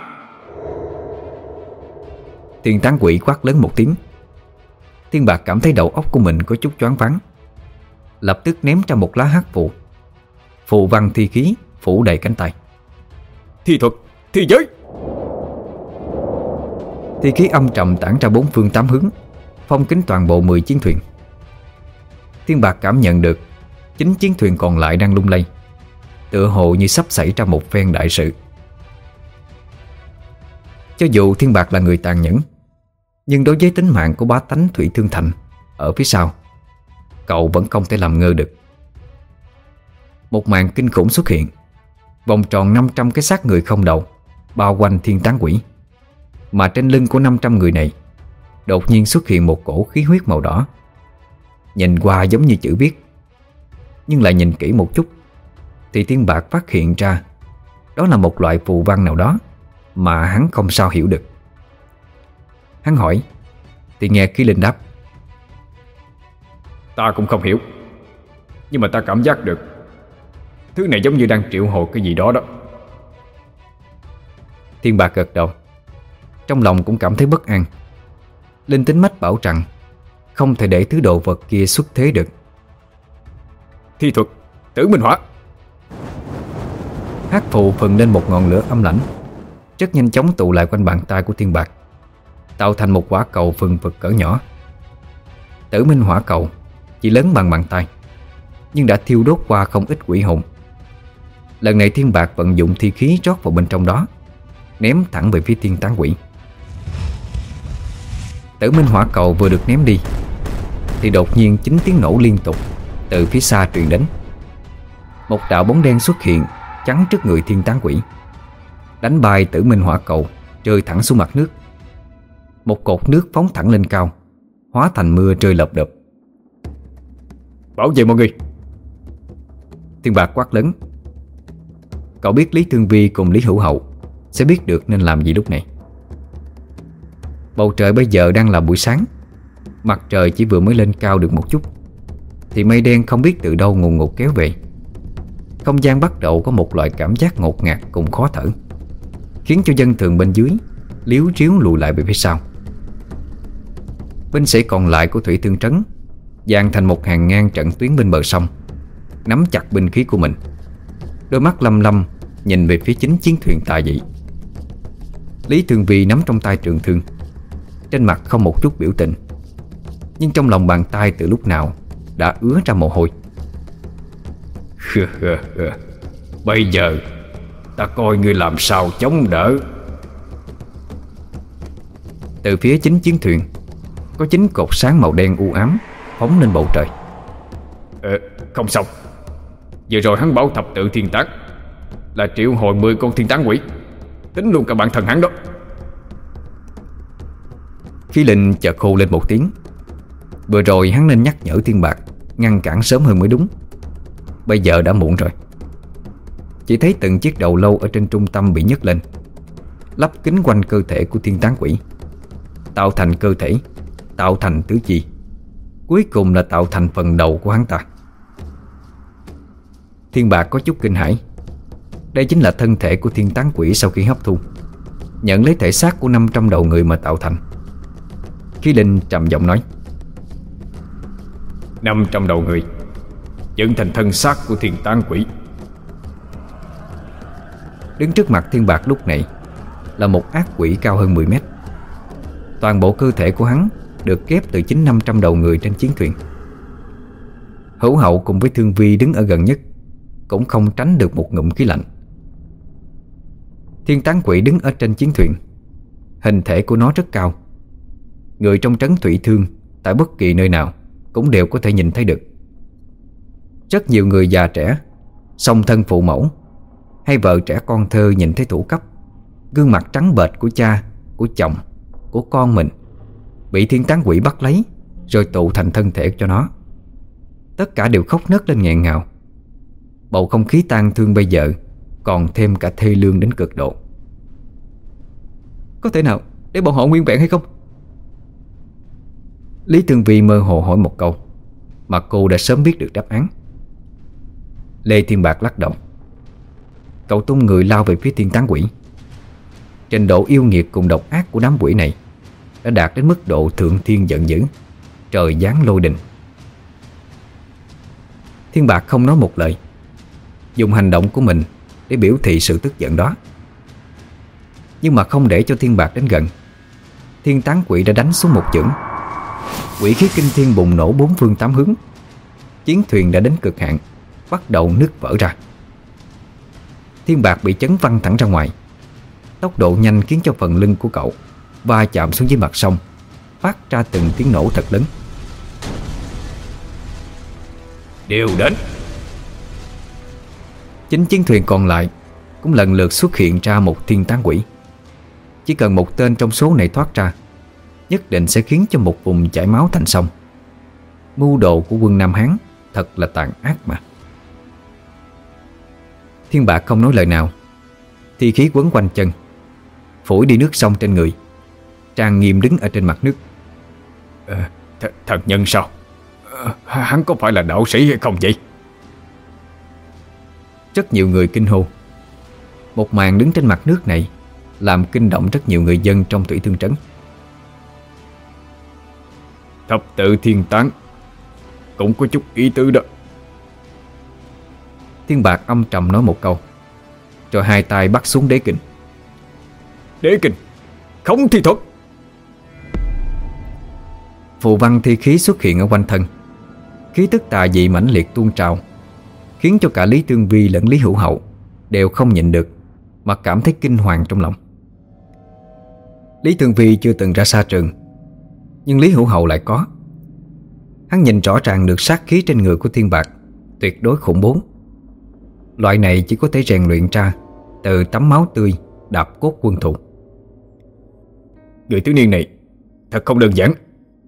Thiên Tán Quỷ quát lớn một tiếng. Thiên Bạc cảm thấy đầu óc của mình có chút choáng váng, lập tức ném ra một lá hắc phù. Phù văn thi khí phủ đầy cánh tay. Thi thuật, thi giới. Thi khí âm trầm tản ra bốn phương tám hướng, phong kín toàn bộ mười chiến thuyền. Thiên Bạc cảm nhận được chính chiến thuyền còn lại đang lung lay, tựa hồ như sắp xảy ra một phen đại sự. Cho dù Thiên Bạc là người tàn nhẫn, nhưng đối với tính mạng của bá tánh Thủy Thương Thành ở phía sau, cậu vẫn không thể làm ngơ được. Một màn kinh khủng xuất hiện. Vòng tròn năm trăm cái xác người không đầu bao quanh Thiên Tán Quỷ, mà trên lưng của năm trăm người này đột nhiên xuất hiện một cổ khí huyết màu đỏ. Nhìn qua giống như chữ viết, nhưng lại nhìn kỹ một chút thì Thiên Bạc phát hiện ra đó là một loại phù văn nào đó mà hắn không sao hiểu được. Hắn hỏi thì nghe Khí Linh đáp: Ta cũng không hiểu, nhưng mà ta cảm giác được thứ này giống như đang triệu hồi cái gì đó đó. Thiên Bạc gật đầu, trong lòng cũng cảm thấy bất an. Linh tính mách bảo rằng không thể để thứ đồ vật kia xuất thế được. Thi thuật Tử Minh Hỏa. Hắc phù phừng lên một ngọn lửa âm lãnh, rất nhanh chóng tụ lại quanh bàn tay của Thiên Bạc, tạo thành một quả cầu phừng phực cỡ nhỏ. Tử Minh Hỏa cầu chỉ lớn bằng bàn tay, nhưng đã thiêu đốt qua không ít quỷ hồn. Lần này Thiên Bạc vận dụng thi khí rót vào bên trong đó, ném thẳng về phía Thiên Tán Quỷ. Tử Minh Hỏa cầu vừa được ném đi thì đột nhiên chín tiếng nổ liên tục từ phía xa truyền đến. Một đạo bóng đen xuất hiện chắn trước người Thiên Tán Quỷ, đánh bay Tử Minh Hỏa cầu rơi thẳng xuống mặt nước. Một cột nước phóng thẳng lên cao, hóa thành mưa rơi lộp độp. Bảo vệ mọi người. Thiên Bạc quát lớn. Cậu biết Lý Thương Vi cùng Lý Hữu Hậu sẽ biết được nên làm gì lúc này. Bầu trời bây giờ đang là buổi sáng, mặt trời chỉ vừa mới lên cao được một chút thì mây đen không biết từ đâu ngùn ngụt kéo về. Không gian bắt đầu có một loại cảm giác ngột ngạt cùng khó thở, khiến cho dân thường bên dưới liếu riếu lùi lại về phía sau. Binh sĩ còn lại của Thủy Thương Trấn dàn thành một hàng ngang trận tuyến bên bờ sông, nắm chặt binh khí của mình, đôi mắt lăm lăm nhìn về phía chính chiến thuyền tà dị. Lý Thương Vi nắm trong tay trường thương, trên mặt không một chút biểu tình, nhưng trong lòng bàn tay từ lúc nào đã ứa ra mồ hôi. Bây giờ ta coi ngươi làm sao chống đỡ. Từ phía chính chiến thuyền có chín cột sáng màu đen u ám phóng lên bầu trời. Ờ, không xong. Vừa rồi hắn bảo thập tự thiên tán là triệu hồi mười con thiên tán quỷ, tính luôn cả bản thân hắn đó. Khí Linh chợt hô lên một tiếng, Vừa rồi hắn nên nhắc nhở Thiên Bạc ngăn cản sớm hơn mới đúng. Bây giờ đã muộn rồi. Chỉ thấy từng chiếc đầu lâu ở trên trung tâm bị nhấc lên, lắp kính quanh cơ thể của thiên tán quỷ, tạo thành cơ thể, tạo thành tứ chi, cuối cùng là tạo thành phần đầu của hắn ta. Thiên Bạc có chút kinh hãi. Đây chính là thân thể của thiên tán quỷ sau khi hấp thu, nhận lấy thể xác của năm trăm đầu người mà tạo thành. Khí Linh trầm giọng nói: năm trăm đầu người dựng thành thân xác của thiên tán quỷ. Đứng trước mặt Thiên Bạc lúc này là một ác quỷ cao hơn mười mét. Toàn bộ cơ thể của hắn được ghép từ chính năm trăm đầu người trên chiến thuyền. Hữu Hậu cùng với Thương Vi đứng ở gần nhất cũng không tránh được một ngụm khí lạnh. Thiên tán quỷ đứng ở trên chiến thuyền, hình thể của nó rất cao. Người trong trấn Thủy Thương tại bất kỳ nơi nào cũng đều có thể nhìn thấy được. Rất nhiều người già trẻ, song thân phụ mẫu hay vợ trẻ con thơ nhìn thấy thủ cấp, gương mặt trắng bệch của cha, của chồng, của con mình bị thiên tán quỷ bắt lấy rồi tụ thành thân thể cho nó. Tất cả đều khóc nấc lên nghẹn ngào. Bầu không khí tang thương bây giờ còn thêm cả thê lương đến cực độ. Có thể nào để bọn họ nguyên vẹn hay không? Lý Thương Vi mơ hồ hỏi một câu mà cô đã sớm biết được đáp án. Lê Thiên Bạc lắc đầu. Cậu tung người lao về phía thiên tán quỷ. Trình độ yêu nghiệt cùng độc ác của đám quỷ này đã đạt đến mức độ thượng thiên giận dữ, trời giáng lôi đình. Thiên Bạc không nói một lời, dùng hành động của mình để biểu thị sự tức giận đó. Nhưng mà không để cho Thiên Bạc đến gần, thiên tán quỷ đã đánh xuống một chưởng. Quỷ khí kinh thiên bùng nổ bốn phương tám hướng. Chiến thuyền đã đến cực hạn, bắt đầu nứt vỡ ra. Thiên Bạc bị chấn văng thẳng ra ngoài. Tốc độ nhanh khiến cho phần lưng của cậu va chạm xuống dưới mặt sông, phát ra từng tiếng nổ thật lớn. Đều đến. Chính chiến thuyền còn lại cũng lần lượt xuất hiện ra một thiên tán quỷ. Chỉ cần một tên trong số này thoát ra, nhất định sẽ khiến cho một vùng chảy máu thành sông. Mưu đồ của quân Nam Hán thật là tàn ác mà. Thiên Bạc không nói lời nào, thi khí quấn quanh chân, phủi đi nước sông trên người. Trang Nghiêm đứng ở trên mặt nước. à, th Thần nhân sao? à, Hắn có phải là đạo sĩ hay không vậy? Rất nhiều người kinh hô. Một màn đứng trên mặt nước này làm kinh động rất nhiều người dân trong Thủy Thương trấn. Thập tự thiên tán cũng có chút ý tứ đó. Thiên Bạc âm trầm nói một câu, rồi hai tay bắt xuống đế kình. Đế kình, không thi thuật. Phù văn thi khí xuất hiện ở quanh thân. Khí tức tà dị mãnh liệt tuôn trào, khiến cho cả Lý Thương Vi lẫn Lý Hữu Hậu đều không nhịn được mà cảm thấy kinh hoàng trong lòng. Lý Thương Vi chưa từng ra xa trường, nhưng Lý Hữu Hậu lại có. Hắn nhìn rõ ràng được sát khí trên người của Thiên Bạc tuyệt đối khủng bố. Loại này chỉ có thể rèn luyện ra từ tấm máu tươi đạp cốt quân thù. Người thiếu niên này thật không đơn giản.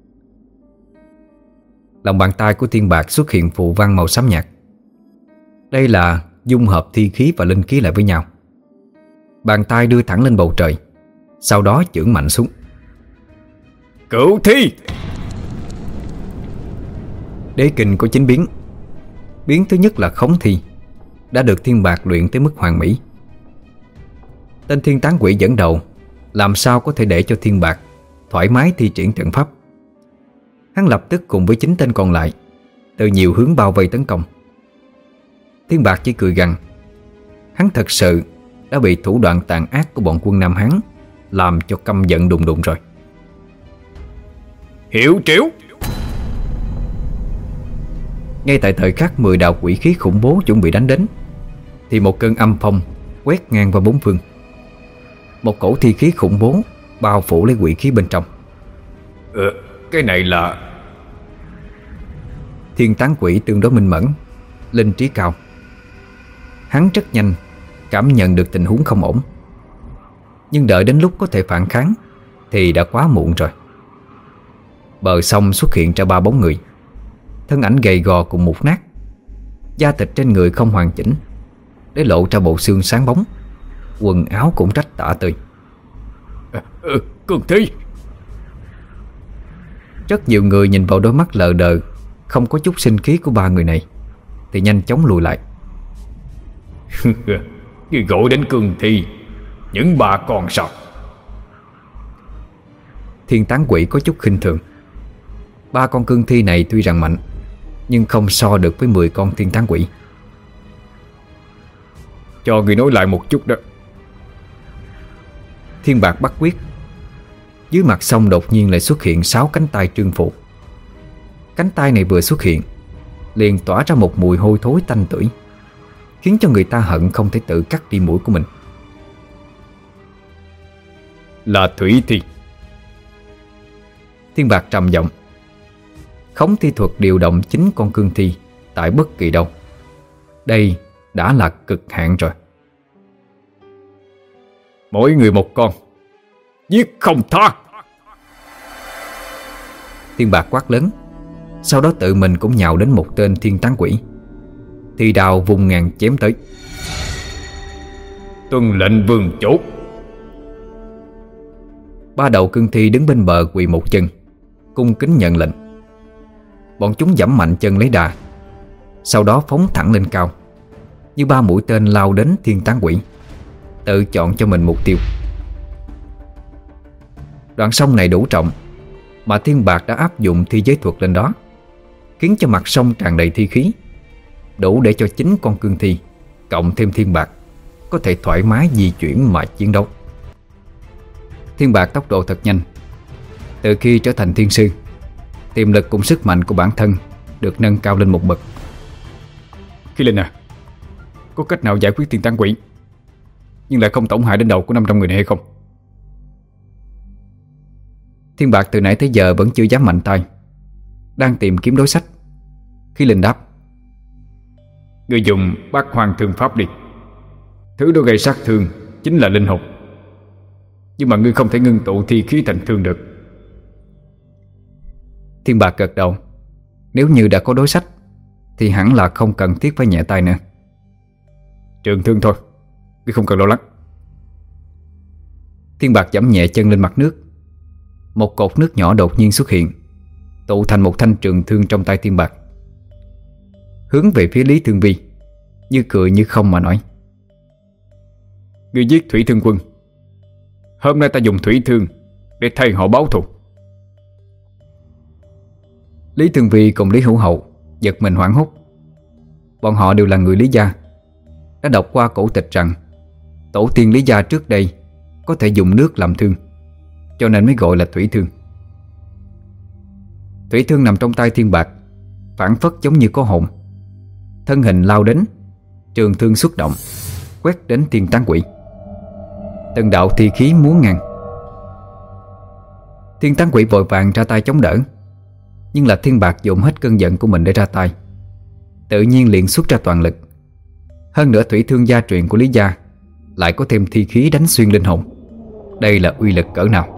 Lòng bàn tay của Thiên Bạc xuất hiện phù văn màu xám nhạt. Đây là dung hợp thi khí và linh khí lại với nhau. Bàn tay đưa thẳng lên bầu trời, sau đó chưởng mạnh xuống. Cửu thi. Đế kình có chín biến. Biến thứ nhất là khống thi, đã được Thiên Bạc luyện tới mức hoàn mỹ. Tên thiên tán quỷ dẫn đầu, làm sao có thể để cho Thiên Bạc thoải mái thi triển trận pháp. Hắn lập tức cùng với chín tên còn lại từ nhiều hướng bao vây tấn công. Thiên Bạc chỉ cười gằn. Hắn thật sự đã bị thủ đoạn tàn ác của bọn quân Nam Hán làm cho căm giận đùng đùng rồi. Hiểu triệu. Ngay tại thời khắc mười đạo quỷ khí khủng bố chuẩn bị đánh đến, thì một cơn âm phong quét ngang qua bốn phương. Một cổ thi khí khủng bố bao phủ lấy quỷ khí bên trong. ờ, Cái này là... Thiên tán quỷ tương đối minh mẫn, linh trí cao. Hắn rất nhanh cảm nhận được tình huống không ổn, nhưng đợi đến lúc có thể phản kháng thì đã quá muộn rồi. Bờ sông xuất hiện ra ba bóng người. Thân ảnh gầy gò cùng mục nát, da thịt trên người không hoàn chỉnh, để lộ ra bộ xương sáng bóng. Quần áo cũng rách tả tơi. à, ừ, Cường Thi. Rất nhiều người nhìn vào đôi mắt lờ đờ, không có chút sinh khí của ba người này, thì nhanh chóng lùi lại. Người gọi đến Cường Thi, những bà con sao? Thiên tán quỷ có chút khinh thường. Ba con cương thi này tuy rằng mạnh, nhưng không so được với mười con thiên tán quỷ. Cho người nói lại một chút đó. Thiên Bạc bắt quyết. Dưới mặt sông đột nhiên lại xuất hiện sáu cánh tay trương phụ. Cánh tay này vừa xuất hiện liền tỏa ra một mùi hôi thối tanh tưởi, khiến cho người ta hận không thể tự cắt đi mũi của mình. Là Thủy Thi. Thiên Bạc trầm giọng. Khống thi thuật điều động chính con cương thi tại bất kỳ đâu. Đây đã là cực hạn rồi. Mỗi người một con, giết không tha. Thiên Bạc quát lớn, sau đó tự mình cũng nhào đến một tên thiên tán quỷ, thì đào vùng ngàn chém tới. Tuân lệnh vương chủ. Ba đầu cương thi đứng bên bờ quỳ một chân, cung kính nhận lệnh. Bọn chúng giẫm mạnh chân lấy đà, sau đó phóng thẳng lên cao, như ba mũi tên lao đến thiên tán quỷ, tự chọn cho mình mục tiêu. Đoạn sông này đủ trọng, mà Thiên Bạc đã áp dụng thi giới thuật lên đó, khiến cho mặt sông tràn đầy thi khí, đủ để cho chính con cương thi cộng thêm Thiên Bạc có thể thoải mái di chuyển mà chiến đấu. Thiên Bạc tốc độ thật nhanh. Từ khi trở thành thiên sư, tiềm lực cùng sức mạnh của bản thân được nâng cao lên một bậc. Khi Linh à, có cách nào giải quyết thiên tán quỷ nhưng lại không tổn hại đến đầu của năm trăm người này hay không? Thiên Bạc từ nãy tới giờ vẫn chưa dám mạnh tay, đang tìm kiếm đối sách. Khi Linh đáp: Người dùng bát hoang thương pháp đi. Thứ đó gây sát thương chính là linh hồn, nhưng mà ngươi không thể ngưng tụ thi khí thành thương được. Thiên Bạc gật đầu. Nếu như đã có đối sách thì hẳn là không cần thiết phải nhẹ tay nữa. Trường thương thôi, ngươi không cần lo lắng. Thiên Bạc giẫm nhẹ chân lên mặt nước. Một cột nước nhỏ đột nhiên xuất hiện, tụ thành một thanh trường thương trong tay Thiên Bạc, hướng về phía Lý Thương Vi, như cười như không mà nói: Ngươi giết Thủy Thương Quân, hôm nay ta dùng thủy thương để thay họ báo thù. Lý Thương Vi cùng Lý Hữu Hậu giật mình hoảng hốt. Bọn họ đều là người Lý gia, đã đọc qua cổ tịch rằng tổ tiên Lý gia trước đây có thể dùng nước làm thương, cho nên mới gọi là thủy thương. Thủy thương nằm trong tay Thiên Bạc, phảng phất giống như có hồn. Thân hình lao đến, trường thương xuất động, quét đến thiên tán quỷ. Từng đạo thi khí múa ngang. Thiên tán quỷ vội vàng ra tay chống đỡ, nhưng là Thiên Bạc dùng hết cơn giận của mình để ra tay, tự nhiên liền xuất ra toàn lực. Hơn nữa thủy thương gia truyền của Lý gia lại có thêm thi khí đánh xuyên linh hồn. Đây là uy lực cỡ nào.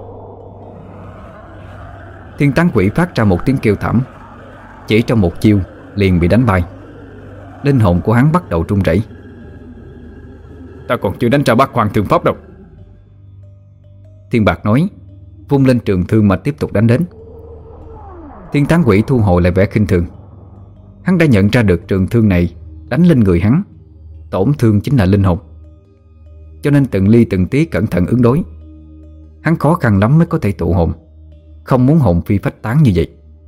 Thiên tán quỷ phát ra một tiếng kêu thảm, chỉ trong một chiêu liền bị đánh bay. Linh hồn của hắn bắt đầu run rẩy. Ta còn chưa đánh ra bát hoang thương pháp đâu. Thiên Bạc nói, vung lên trường thương mà tiếp tục đánh đến. Thiên tán quỷ thu hồi lại vẻ khinh thường. Hắn đã nhận ra được trường thương này đánh lên người hắn, tổn thương chính là linh hồn, cho nên từng ly từng tí cẩn thận ứng đối. Hắn khó khăn lắm mới có thể tụ hồn, không muốn hồn phi phách tán như vậy.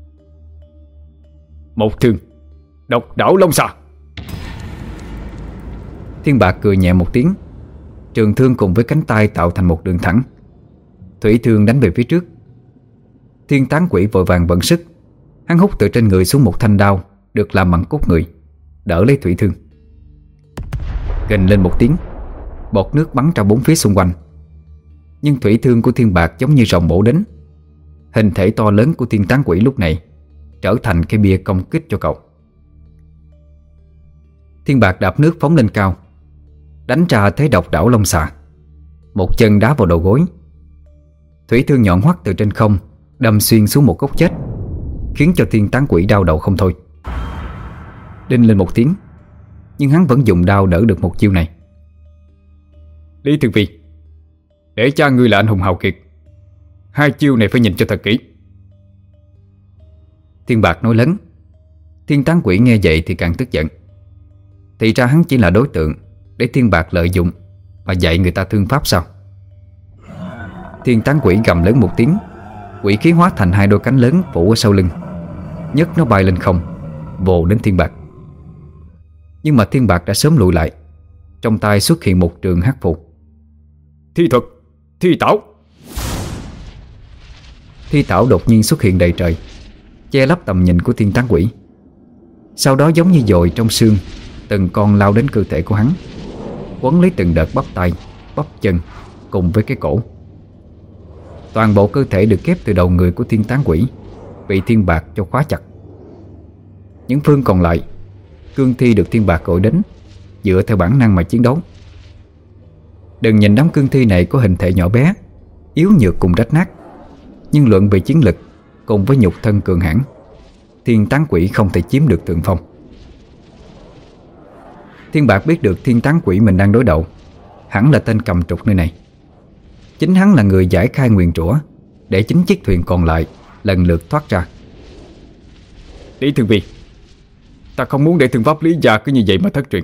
Một thương, độc đảo Long Xà. Thiên Bạc cười nhẹ một tiếng, trường thương cùng với cánh tay tạo thành một đường thẳng. Thủy thương đánh về phía trước. Thiên tán quỷ vội vàng vận sức. Hắn hút từ trên người xuống một thanh đao được làm bằng cốt người, đỡ lấy thủy thương. Gành lên một tiếng, bọt nước bắn ra bốn phía xung quanh. Nhưng thủy thương của Thiên Bạc giống như rồng bổ đến. Hình thể to lớn của thiên tán quỷ lúc này trở thành cái bia công kích cho cậu. Thiên Bạc đạp nước phóng lên cao, đánh ra thế độc đảo Long Xà, một chân đá vào đầu gối. Thủy thương nhọn hoắt từ trên không đâm xuyên xuống một gốc chết, khiến cho Thiên Tán Quỷ đau đầu không thôi. Đinh lên một tiếng, nhưng hắn vẫn dùng đao đỡ được một chiêu này. Lý Thường Vi, để cha ngươi là anh hùng hào kiệt, hai chiêu này phải nhìn cho thật kỹ. Thiên Bạc nói lớn. Thiên Tán Quỷ nghe vậy thì càng tức giận. Thì ra hắn chỉ là đối tượng để Thiên Bạc lợi dụng mà dạy người ta thương pháp sao? Thiên Tán Quỷ gầm lớn một tiếng, quỷ khí hóa thành hai đôi cánh lớn phủ ở sau lưng, nhấc nó bay lên không, vồ đến Thiên Bạc. Nhưng mà Thiên Bạc đã sớm lùi lại. Trong tay xuất hiện một trường hắc phù. Thi thuật, thi tảo. Thi tảo đột nhiên xuất hiện đầy trời, che lấp tầm nhìn của Thiên Tán Quỷ. Sau đó giống như dồi trong xương, từng con lao đến cơ thể của hắn, quấn lấy từng đợt bắp tay, bắp chân cùng với cái cổ. Toàn bộ cơ thể được ghép từ đầu người của Thiên Tán Quỷ bị Thiên Bạc cho khóa chặt. Những phương còn lại, cương thi được Thiên Bạc gọi đến dựa theo bản năng mà chiến đấu. Đừng nhìn đám cương thi này có hình thể nhỏ bé, yếu nhược cùng rách nát, nhưng luận về chiến lực cùng với nhục thân cường hãn, Thiên Tán Quỷ không thể chiếm được thượng phong. Thiên Bạc biết được Thiên Tán Quỷ mình đang đối đầu hẳn là tên cầm trục nơi này. Chính hắn là người giải khai nguyền rủa để chính chiếc thuyền còn lại lần lượt thoát ra. Lý Thường Vi, ta không muốn để thương pháp Lý gia cứ như vậy mà thất truyền.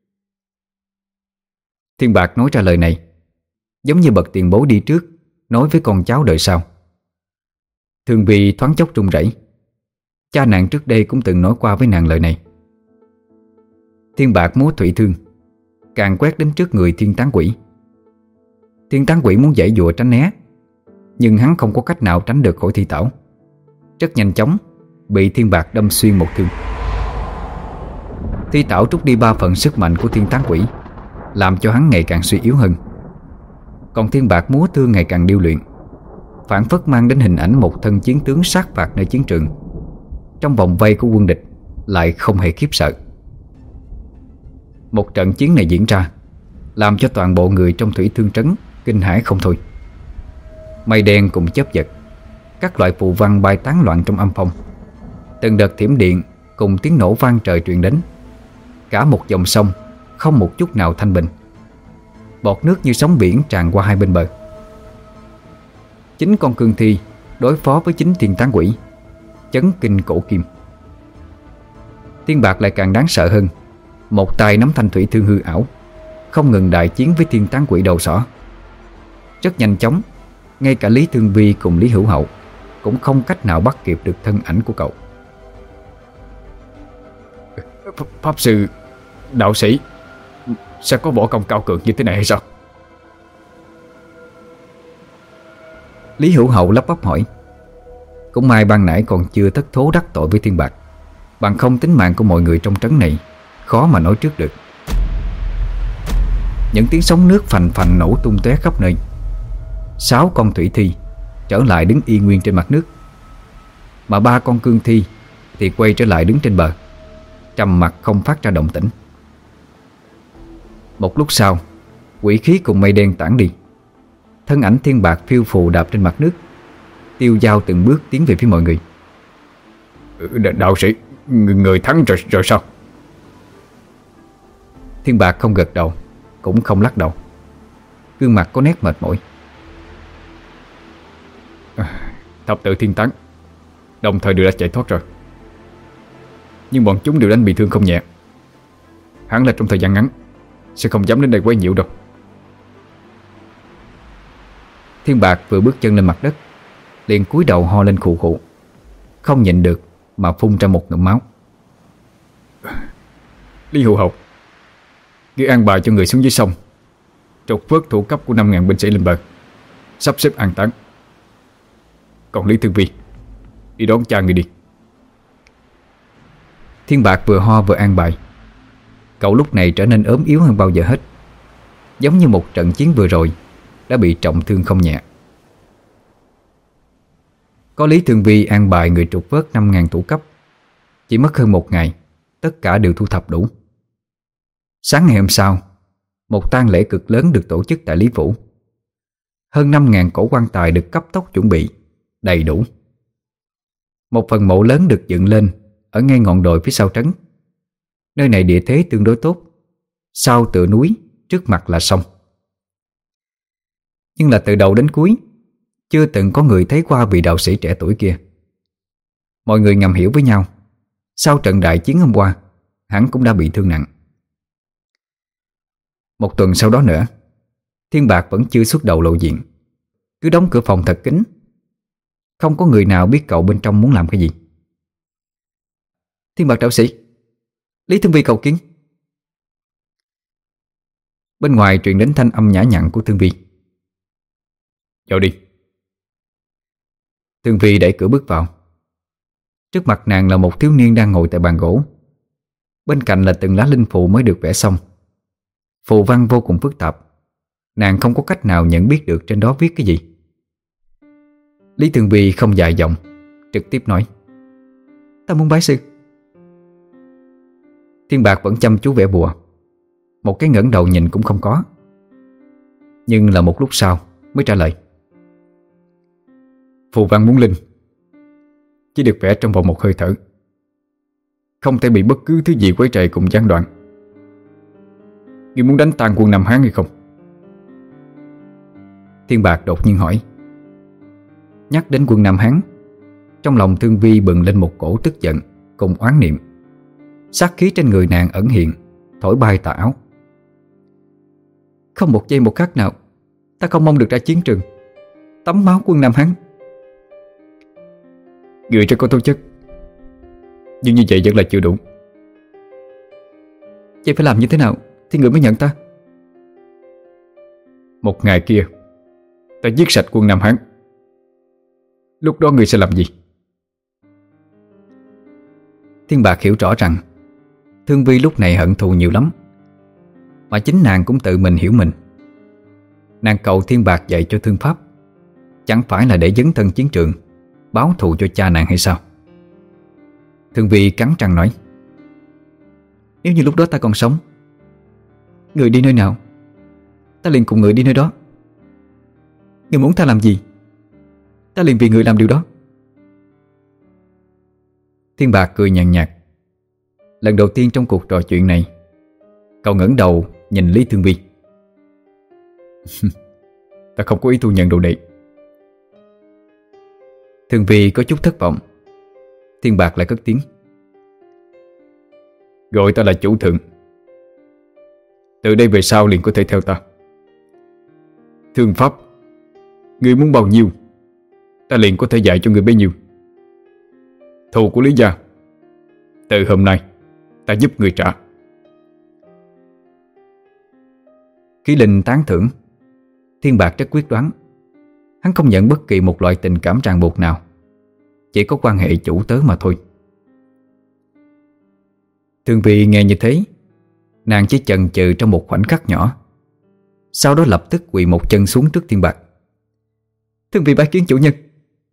Thiên Bạc nói ra lời này giống như bậc tiền bối đi trước nói với con cháu đời sau. Thường Vi thoáng chốc run rẩy. Cha nàng trước đây cũng từng nói qua với nàng lời này. Thiên Bạc múa thủy thương, càng quét đến trước người Thiên Tán Quỷ. Thiên Tán Quỷ muốn giãy giụa tránh né, nhưng hắn không có cách nào tránh được khỏi thi tảo. Rất nhanh chóng bị Thiên Bạc đâm xuyên một thương. Thi tảo trút đi ba phần sức mạnh của Thiên Tán Quỷ, làm cho hắn ngày càng suy yếu hơn. Còn Thiên Bạc múa thương ngày càng điêu luyện, phảng phất mang đến hình ảnh một thân chiến tướng sát phạt nơi chiến trường, trong vòng vây của quân địch lại không hề khiếp sợ. Một trận chiến này diễn ra làm cho toàn bộ người trong thủy thương trấn kinh hãi không thôi. Mây đen cùng chớp giật, các loại phù văn bay tán loạn trong âm phong. Từng đợt thiểm điện cùng tiếng nổ vang trời truyền đến. Cả một dòng sông không một chút nào thanh bình, bọt nước như sóng biển tràn qua hai bên bờ. Chính con cương thi đối phó với chính Thiên Tán Quỷ, chấn kinh cổ kim. Thiên Bạc lại càng đáng sợ hơn. Một tay nắm thanh thủy thương hư ảo, không ngừng đại chiến với Thiên Tán Quỷ đầu sỏ. Rất nhanh chóng, ngay cả Lý Thương Vi cùng Lý Hữu Hậu cũng không cách nào bắt kịp được thân ảnh của cậu. Pháp sư, đạo sĩ sẽ có võ công cao cường như thế này hay sao? Lý Hữu Hậu lắp bắp hỏi. Cũng may ban nãy còn chưa thất thố đắc tội với Thiên Bạc, bằng không tính mạng của mọi người trong trấn này khó mà nói trước được. Những tiếng sóng nước phành phành nổ tung tóe khắp nơi. Sáu con thủy thi trở lại đứng yên nguyên trên mặt nước, mà ba con cương thi thì quay trở lại đứng trên bờ, trầm mặc không phát ra động tĩnh. Một lúc sau, quỷ khí cùng mây đen tản đi. Thân ảnh Thiên Bạc phiêu phù đạp trên mặt nước, tiêu dao từng bước tiến về phía mọi người. Đạo sĩ, người thắng rồi, rồi sao? Thiên Bạc không gật đầu, cũng không lắc đầu. Gương mặt có nét mệt mỏi. Thập tự thiên tán đồng thời đều đã chạy thoát rồi, nhưng bọn chúng đều đánh bị thương không nhẹ. Hẳn là trong thời gian ngắn sẽ không dám đến đây quấy nhiễu đâu. Thiên Bạc vừa bước chân lên mặt đất, liền cúi đầu ho lên khụ khụ, không nhịn được mà phun ra một ngụm máu. Lý Hữu Hậu, ghi an bài cho người xuống dưới sông, trục vớt thủ cấp của năm ngàn binh sĩ lên bờ, sắp xếp an táng. Còn Lý Thương Vi, đi đón cha người đi. Thiên Bạc vừa ho vừa an bài. Cậu lúc này trở nên ốm yếu hơn bao giờ hết, giống như một trận chiến vừa rồi đã bị trọng thương không nhẹ. Có Lý Thương Vi an bài người trục vớt năm ngàn thủ cấp, chỉ mất hơn một ngày, tất cả đều thu thập đủ. Sáng ngày hôm sau, một tang lễ cực lớn được tổ chức tại Lý Phủ. Hơn năm ngàn cổ quan tài được cấp tốc chuẩn bị đầy đủ, Một phần mộ lớn được dựng lên ở ngay ngọn đồi phía sau trấn. Nơi này địa thế tương đối tốt, sau tựa núi, trước mặt là sông. Nhưng là từ đầu đến cuối chưa từng có người thấy qua vị đạo sĩ trẻ tuổi kia. Mọi người ngầm hiểu với nhau, sau trận đại chiến hôm qua, hắn cũng đã bị thương nặng. Một tuần sau đó nữa, Thiên Bạc vẫn chưa xuất đầu lộ diện, cứ đóng cửa phòng thật kín. Không có người nào biết cậu bên trong muốn làm cái gì. Thiên Bạc đạo sĩ, Lý Thương Vi cầu kiến. Bên ngoài truyền đến thanh âm nhã nhặn của Thương Vi. Vào đi. Thương Vi đẩy cửa bước vào. Trước mặt nàng là một thiếu niên đang ngồi tại bàn gỗ. Bên cạnh là từng lá linh phù mới được vẽ xong. Phù văn vô cùng phức tạp, nàng không có cách nào nhận biết được trên đó viết cái gì. Lý Thương Vi không dài dòng, trực tiếp nói: Ta muốn bái sư. Thiên Bạc vẫn chăm chú vẽ bùa, một cái ngẩng đầu nhìn cũng không có. Nhưng là một lúc sau mới trả lời: Phù văn muốn linh, chỉ được vẽ trong vòng một hơi thở, không thể bị bất cứ thứ gì quấy rầy cùng gián đoạn. Ngươi muốn đánh tan quân Nam Hán hay không? Thiên Bạc đột nhiên hỏi. Nhắc đến quân Nam Hán, trong lòng Thương Vi bừng lên một cổ tức giận cùng oán niệm. Sát khí trên người nàng ẩn hiện, thổi bay tà áo. Không một giây một khắc nào ta không mong được ra chiến trường, tắm máu quân Nam Hán. Người rất có tố chất, nhưng như vậy vẫn là chưa đủ. Vậy phải làm như thế nào thì người mới nhận ta? Một ngày kia ta giết sạch quân Nam Hán, lúc đó người sẽ làm gì? Thiên Bạc hiểu rõ rằng Thương Vi lúc này hận thù nhiều lắm, mà chính nàng cũng tự mình hiểu mình. Nàng cầu Thiên Bạc dạy cho thương pháp, chẳng phải là để dấn thân chiến trường, báo thù cho cha nàng hay sao? Thương Vi cắn răng nói: Nếu như lúc đó ta còn sống, người đi nơi nào ta liền cùng người đi nơi đó. Người muốn ta làm gì, ta liền vì người làm điều đó. Thiên Bạc cười nhàn nhạt. Lần đầu tiên trong cuộc trò chuyện này, cậu ngẩng đầu nhìn Lý Thương Vi. Ta không có ý thu nhận đồ đệ. Thương Vi có chút thất vọng. Thiên Bạc lại cất tiếng: Gọi ta là chủ thượng, từ đây về sau liền có thể theo ta. Thương pháp, ngươi muốn bao nhiêu, ta liền có thể dạy cho ngươi bấy nhiêu. Thù của Lý gia, từ hôm nay ta giúp người trả. Khí Linh tán thưởng. Thiên Bạc rất quyết đoán. Hắn không nhận bất kỳ một loại tình cảm ràng buộc nào, chỉ có quan hệ chủ tớ mà thôi. Thương Vi nghe như thế, nàng chỉ chần chừ trong một khoảnh khắc nhỏ, sau đó lập tức quỳ một chân xuống trước Thiên Bạc. Thương Vi bái kiến chủ nhân.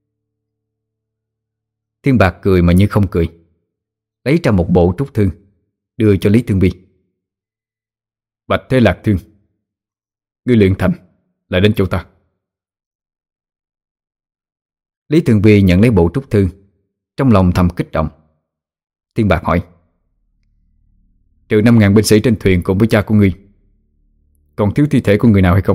Thiên Bạc cười mà như không cười, lấy ra một bộ trúc thương đưa cho Lý Thương Vi. Bạch Thế Lạc Thương, ngươi luyện thành lại đến chỗ ta. Lý Thương Vi nhận lấy bộ trúc thương, trong lòng thầm kích động. Thiên Bạc hỏi: Trừ năm ngàn binh sĩ trên thuyền cùng với cha của ngươi, còn thiếu thi thể của người nào hay không?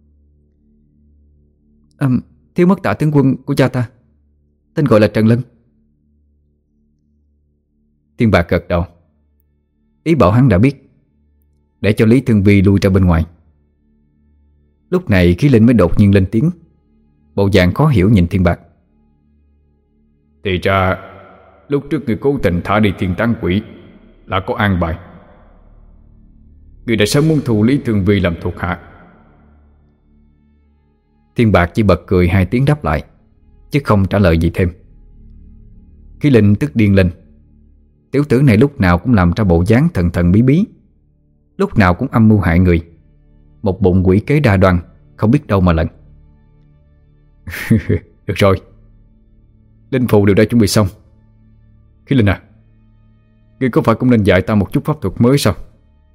À, thiếu mất Tạ tướng quân của cha ta, tên gọi là Trần Lân. Thiên Bạc gật đầu, ý bảo hắn đã biết, để cho Lý Thương Vi lui ra bên ngoài. Lúc này Khí Linh mới đột nhiên lên tiếng, bộ dạng khó hiểu nhìn Thiên Bạc. Thì ra lúc trước người cố tình thả đi Thiên Tán Quỷ là có an bài. Người đã sớm muốn thu Lý Thương Vi làm thuộc hạ. Thiên Bạc chỉ bật cười hai tiếng đáp lại, chứ không trả lời gì thêm. Khí Linh tức điên lên. Tiểu tử này lúc nào cũng làm ra bộ dáng thần thần bí bí, lúc nào cũng âm mưu hại người, một bụng quỷ kế đa đoan, không biết đâu mà lận. Được rồi, linh phù đều đã chuẩn bị xong. Khí Linh à, ngươi có phải cũng nên dạy ta một chút pháp thuật mới sao?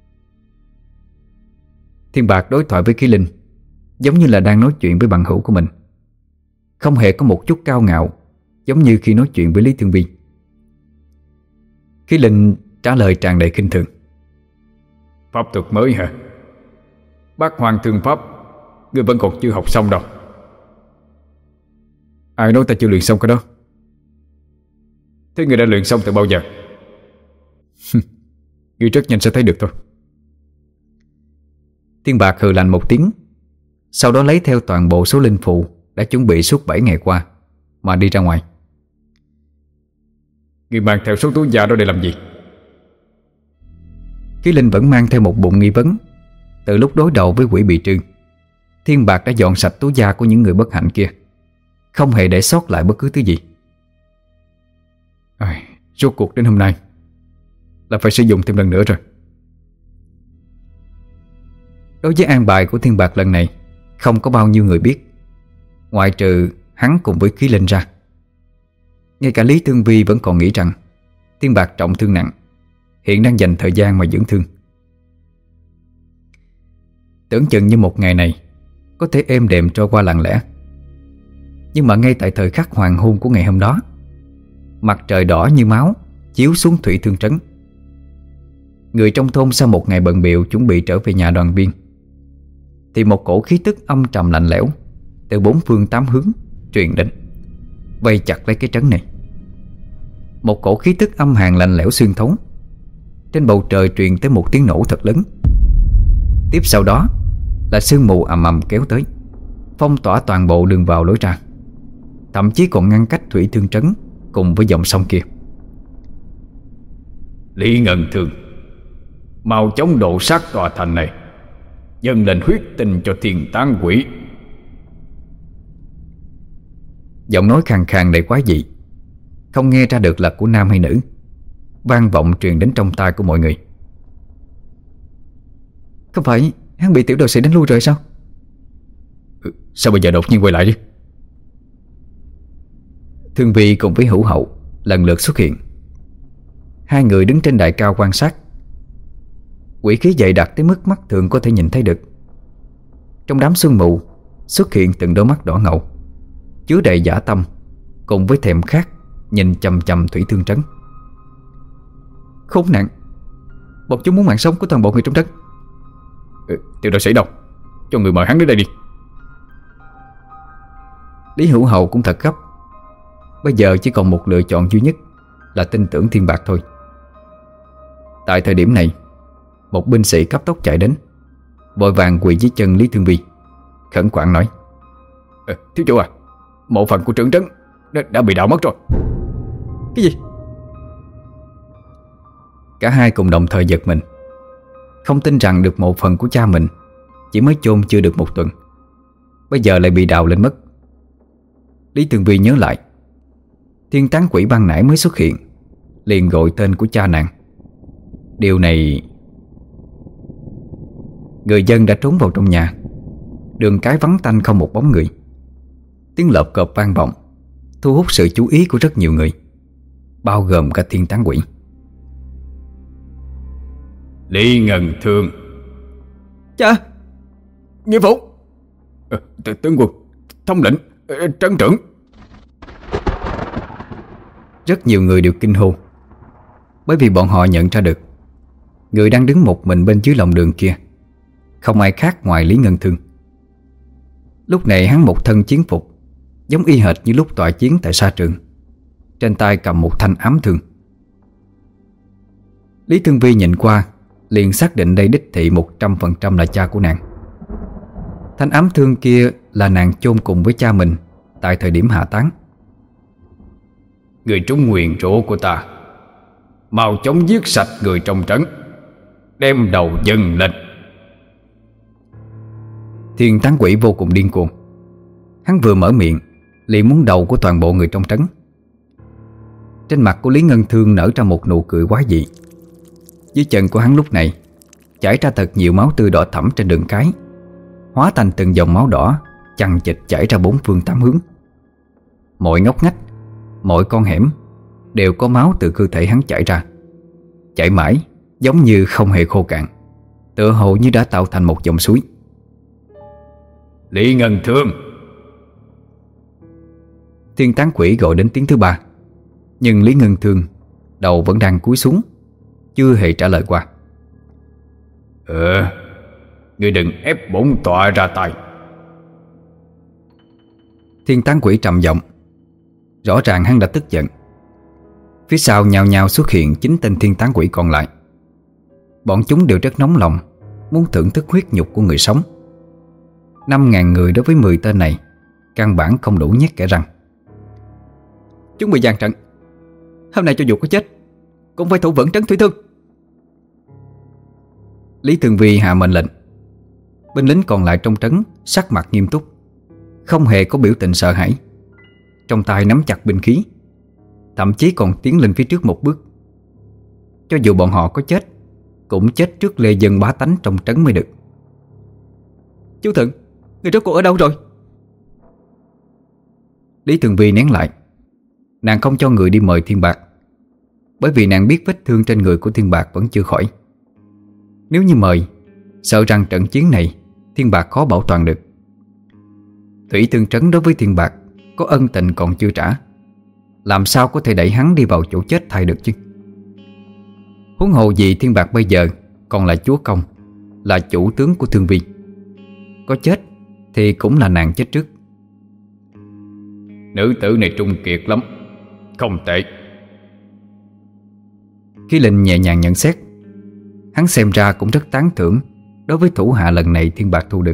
Thiên Bạc đối thoại với Khí Linh giống như là đang nói chuyện với bằng hữu của mình, không hề có một chút cao ngạo, giống như khi nói chuyện với Lý Thương Vi. Khí Linh trả lời tràn đầy khinh thường. Pháp thuật mới hả? Bát Hoang Thương Pháp ngươi vẫn còn chưa học xong đâu. Ai nói ta chưa luyện xong cái đó? Thế ngươi đã luyện xong từ bao giờ? Ngươi rất nhanh sẽ thấy được thôi. Thiên Bạc hừ lạnh một tiếng, sau đó lấy theo toàn bộ số linh phù đã chuẩn bị suốt bảy ngày qua mà đi ra ngoài. Ngươi mang theo số túi da đó để làm gì? Khí Linh vẫn mang theo một bụng nghi vấn. Từ lúc đối đầu với quỷ bị trư, Thiên Bạc đã dọn sạch túi da của những người bất hạnh kia, không hề để sót lại bất cứ thứ gì. À, rốt cuộc đến hôm nay là phải sử dụng thêm lần nữa rồi. Đối với an bài của Thiên Bạc lần này, không có bao nhiêu người biết, ngoại trừ hắn cùng với Khí Linh ra. Ngay cả Lý Thương Vi vẫn còn nghĩ rằng Thiên Bạc trọng thương nặng, hiện đang dành thời gian mà dưỡng thương. Tưởng chừng như một ngày này có thể êm đềm trôi qua lặng lẽ. Nhưng mà ngay tại thời khắc hoàng hôn của ngày hôm đó, mặt trời đỏ như máu chiếu xuống Thủy Thương Trấn. Người trong thôn sau một ngày bận bịu chuẩn bị trở về nhà đoàn viên, thì một cổ khí tức âm trầm lạnh lẽo từ bốn phương tám hướng truyền đến, vây chặt lấy cái trấn này. Một cổ khí tức âm hàn lạnh lẽo xuyên thấu. Trên bầu trời truyền tới một tiếng nổ thật lớn. Tiếp sau đó là sương mù ầm ầm kéo tới, phong tỏa toàn bộ đường vào lối ra, thậm chí còn ngăn cách Thủy Thương Trấn cùng với dòng sông kia. Lý Ngân Thương, mau chống độ sát tòa thành này, dâng lên huyết tinh cho thiên tán quỷ. Giọng nói khàn khàn đầy quái dị, không nghe ra được là của nam hay nữ, vang vọng truyền đến trong tai của mọi người. Không phải hắn bị tiểu đạo sĩ đánh lui rồi sao? Ừ, sao bây giờ đột nhiên quay lại đi? Thương Vi cùng với Hữu Hậu lần lượt xuất hiện. Hai người đứng trên đài cao quan sát. Quỷ khí dày đặc tới mức mắt thường có thể nhìn thấy được. Trong đám sương mù xuất hiện từng đôi mắt đỏ ngầu, chứa đầy dã tâm cùng với thèm khát nhìn chằm chằm Thủy Thương Trấn. Khốn nạn, bọn chúng muốn mạng sống của toàn bộ người trong trấn. Ừ, tiểu đạo sĩ đâu? Cho người mời hắn đến đây đi. Lý Hữu Hậu cũng thật gấp. Bây giờ chỉ còn một lựa chọn duy nhất là tin tưởng Thiên Bạc thôi. Tại thời điểm này, một binh sĩ cấp tốc chạy đến, vội vàng quỳ dưới chân Lý Thương Vi, khẩn khoản nói: à, thiếu chủ à, mộ phần của trưởng trấn đã, đã bị đào mất rồi. Cái gì? Cả hai cùng đồng thời giật mình, không tin rằng được mộ phần của cha mình chỉ mới chôn chưa được một tuần, bây giờ lại bị đào lên mất. Lý Thương Vi nhớ lại, thiên tán quỷ ban nãy mới xuất hiện liền gọi tên của cha nàng. Điều này... Người dân đã trốn vào trong nhà. Đường cái vắng tanh không một bóng người. Tiếng lợp cợp vang vọng, thu hút sự chú ý của rất nhiều người, bao gồm cả thiên tán quỷ. Lý Ngân Thương. Cha! Nghĩa phụ! À, tướng quân, thống lĩnh, trấn trưởng. Rất nhiều người đều kinh hô, bởi vì bọn họ nhận ra được người đang đứng một mình bên dưới lòng đường kia không ai khác ngoài Lý Ngân Thương. Lúc này hắn một thân chiến phục, giống y hệt như lúc tọa chiến tại sa trường, trên tay cầm một thanh ám thương. Lý Thương Vi nhìn qua liền xác định đây đích thị một trăm phần trăm là cha của nàng. Thanh ám thương kia là nàng chôn cùng với cha mình tại thời điểm hạ táng. Người trúng nguyền rủa của ta, mau chóng giết sạch người trong trấn, đem đầu dâng lên. Thiên tán quỷ vô cùng điên cuồng. Hắn vừa mở miệng liền muốn đầu của toàn bộ người trong trấn. Trên mặt của Lý Ngân Thương nở ra một nụ cười quái dị. Dưới chân của hắn lúc này chảy ra thật nhiều máu tươi đỏ thẫm trên đường cái, hóa thành từng dòng máu đỏ chằng chịt chảy ra bốn phương tám hướng. Mọi ngóc ngách, mọi con hẻm đều có máu từ cơ thể hắn chảy ra, chảy mãi giống như không hề khô cạn, tựa hồ như đã tạo thành một dòng suối. Lý Ngân Thương! Thiên tán quỷ gọi đến tiếng thứ ba, nhưng Lý Ngân Thương đầu vẫn đang cúi xuống, chưa hề trả lời qua. Ừ, ngươi đừng ép bổn tọa ra tay. Thiên tán quỷ trầm giọng. Rõ ràng hắn đã tức giận. Phía sau nhào nhào xuất hiện chín tên thiên tán quỷ còn lại. Bọn chúng đều rất nóng lòng, muốn thưởng thức huyết nhục của người sống. Năm ngàn người đối với mười tên này căn bản không đủ nhét kẻ răng. Chúng bị dàn trận. Hôm nay cho dù có chết cũng phải thủ vững trấn Thủy Thương. Lý Thường Vi hạ mệnh lệnh. Binh lính còn lại trong trấn sắc mặt nghiêm túc, không hề có biểu tình sợ hãi, trong tay nắm chặt binh khí, thậm chí còn tiến lên phía trước một bước. Cho dù bọn họ có chết cũng chết trước lê dân bá tánh trong trấn mới được. Chú Thượng, người rốt cuộc ở đâu rồi? Lý Thường Vi nén lại. Nàng không cho người đi mời Thiên Bạc, bởi vì nàng biết vết thương trên người của Thiên Bạc vẫn chưa khỏi. Nếu như mời, sợ rằng trận chiến này Thiên Bạc khó bảo toàn được. Thủy Tương Trấn đối với Thiên Bạc có ân tình còn chưa trả, làm sao có thể đẩy hắn đi vào chỗ chết thay được chứ? Huống hồ gì Thiên Bạc bây giờ còn là chúa công, là chủ tướng của Thương Vi. Có chết thì cũng là nàng chết trước. Nữ tử này trung kiệt lắm, không tệ. Khí Linh nhẹ nhàng nhận xét. Hắn xem ra cũng rất tán thưởng đối với thủ hạ lần này Thiên Bạc thu được.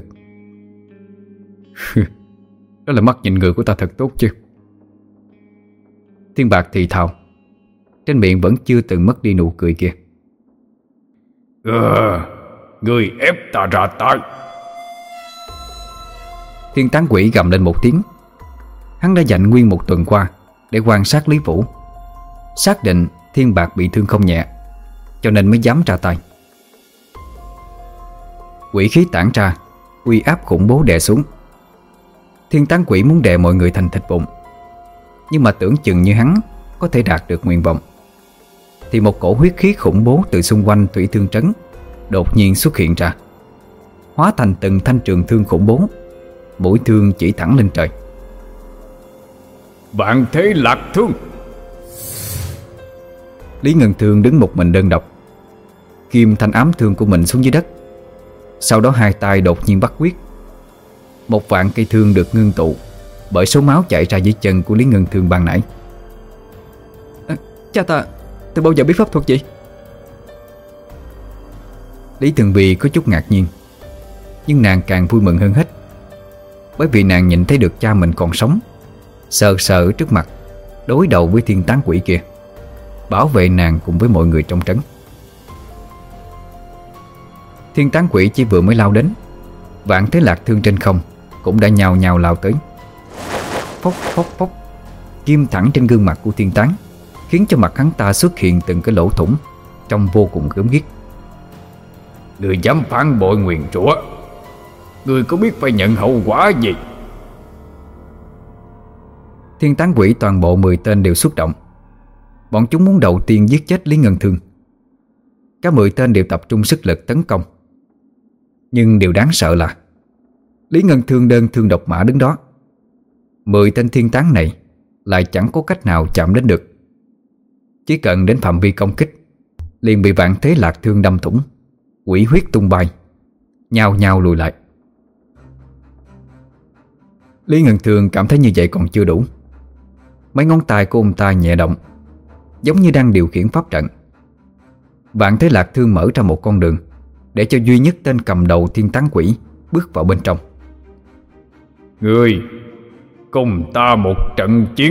Đó là mắt nhìn người của ta thật tốt chứ. Thiên Bạc thì thào, trên miệng vẫn chưa từng mất đi nụ cười kia. Ừ, người ép ta ra tay. Thiên tán quỷ gầm lên một tiếng. Hắn đã dành nguyên một tuần qua để quan sát Lý Vũ, xác định Thiên Bạc bị thương không nhẹ, cho nên mới dám ra tay. Quỷ khí tản ra, uy áp khủng bố đè xuống. Thiên tán quỷ muốn đè mọi người thành thịt vụn, nhưng mà tưởng chừng như hắn có thể đạt được nguyện vọng, thì một cổ huyết khí khủng bố từ xung quanh Thủy Thương Trấn đột nhiên xuất hiện ra, hóa thành từng thanh trường thương khủng bố, mũi thương chỉ thẳng lên trời. Vạn thế lạc thương. Lý Ngân Thương đứng một mình đơn độc, kim thanh ám thương của mình xuống dưới đất. Sau đó hai tay đột nhiên bắt quyết. Một vạn cây thương được ngưng tụ bởi số máu chảy ra dưới chân của Lý Ngân Thương ban nãy. À, cha ta, từ bao giờ biết pháp thuật gì? Lý Thường Vi có chút ngạc nhiên, nhưng nàng càng vui mừng hơn hết, bởi vì nàng nhìn thấy được cha mình còn sống, sờ sờ trước mặt, đối đầu với thiên tán quỷ kia, bảo vệ nàng cùng với mọi người trong trấn. Thiên tán quỷ chỉ vừa mới lao đến, vạn thế lạc thương trên không cũng đã nhào nhào lao tới. Phốc phốc phốc, kim thẳng trên gương mặt của thiên tán, khiến cho mặt hắn ta xuất hiện từng cái lỗ thủng, trông vô cùng gớm ghiếc. Người dám phản bội nguyền rủa, người có biết phải nhận hậu quả gì? Thiên tán quỷ toàn bộ mười tên đều xúc động. Bọn chúng muốn đầu tiên giết chết Lý Ngân Thương. Cả mười tên đều tập trung sức lực tấn công. Nhưng điều đáng sợ là Lý Ngân Thương đơn thương độc mã đứng đó, mười tên thiên tán này lại chẳng có cách nào chạm đến được. Chỉ cần đến phạm vi công kích liền bị vạn thế lạc thương đâm thủng, quỷ huyết tung bay, nhao nhao lùi lại. Lý Ngân Thương cảm thấy như vậy còn chưa đủ. Mấy ngón tay của ông ta nhẹ động, giống như đang điều khiển pháp trận. Vạn thế lạc thương mở ra một con đường để cho duy nhất tên cầm đầu thiên tán quỷ bước vào bên trong. Người cùng ta một trận chiến.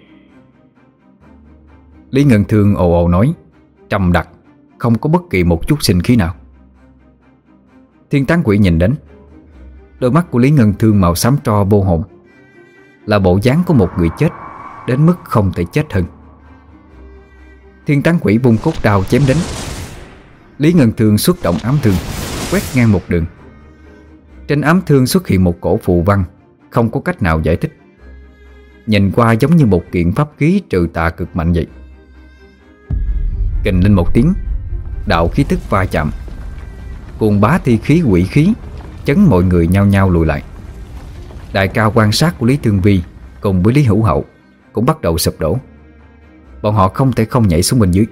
Lý Ngân Thương ồ ồ nói, trầm đặc, không có bất kỳ một chút sinh khí nào. Thiên tán quỷ nhìn đến. Đôi mắt của Lý Ngân Thương màu xám tro vô hồn, là bộ dáng của một người chết đến mức không thể chết hơn. Thiên tán quỷ vung cốt đao chém đến. Lý Ngân Thương xuất động ám thương, quét ngang một đường. Trên ám thương xuất hiện một cổ phù văn không có cách nào giải thích, nhìn qua giống như một kiện pháp khí trừ tà cực mạnh vậy. Kình lên một tiếng, đạo khí tức va chạm, cuồng bá thi khí quỷ khí chấn mọi người nhao nhao lùi lại. Đại ca quan sát của Lý Thương Vi cùng với Lý Hữu Hậu cũng bắt đầu sụp đổ. Bọn họ không thể không nhảy xuống bên dưới.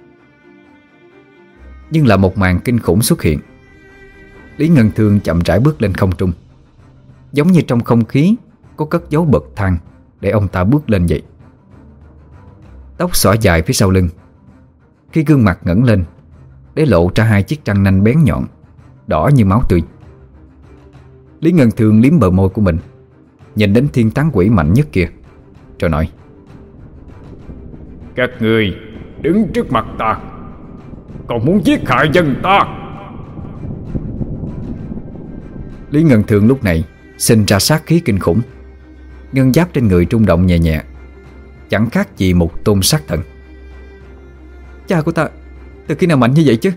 Nhưng là một màn kinh khủng xuất hiện. Lý Ngân Thương chậm rãi bước lên không trung, giống như trong không khí có cất dấu bậc thang để ông ta bước lên vậy. Tóc xõa dài phía sau lưng, khi gương mặt ngẩng lên để lộ ra hai chiếc răng nanh bén nhọn, đỏ như máu tươi. Lý Ngân Thương liếm bờ môi của mình, nhìn đến thiên tán quỷ mạnh nhất kia, rồi nói: Các người đứng trước mặt ta, còn muốn giết hại dân ta. Lý Ngân Thương lúc này sinh ra sát khí kinh khủng. Ngân giáp trên người rung động nhẹ nhẹ, chẳng khác gì một tôn sát thần. Cha của ta từ khi nào mạnh như vậy chứ?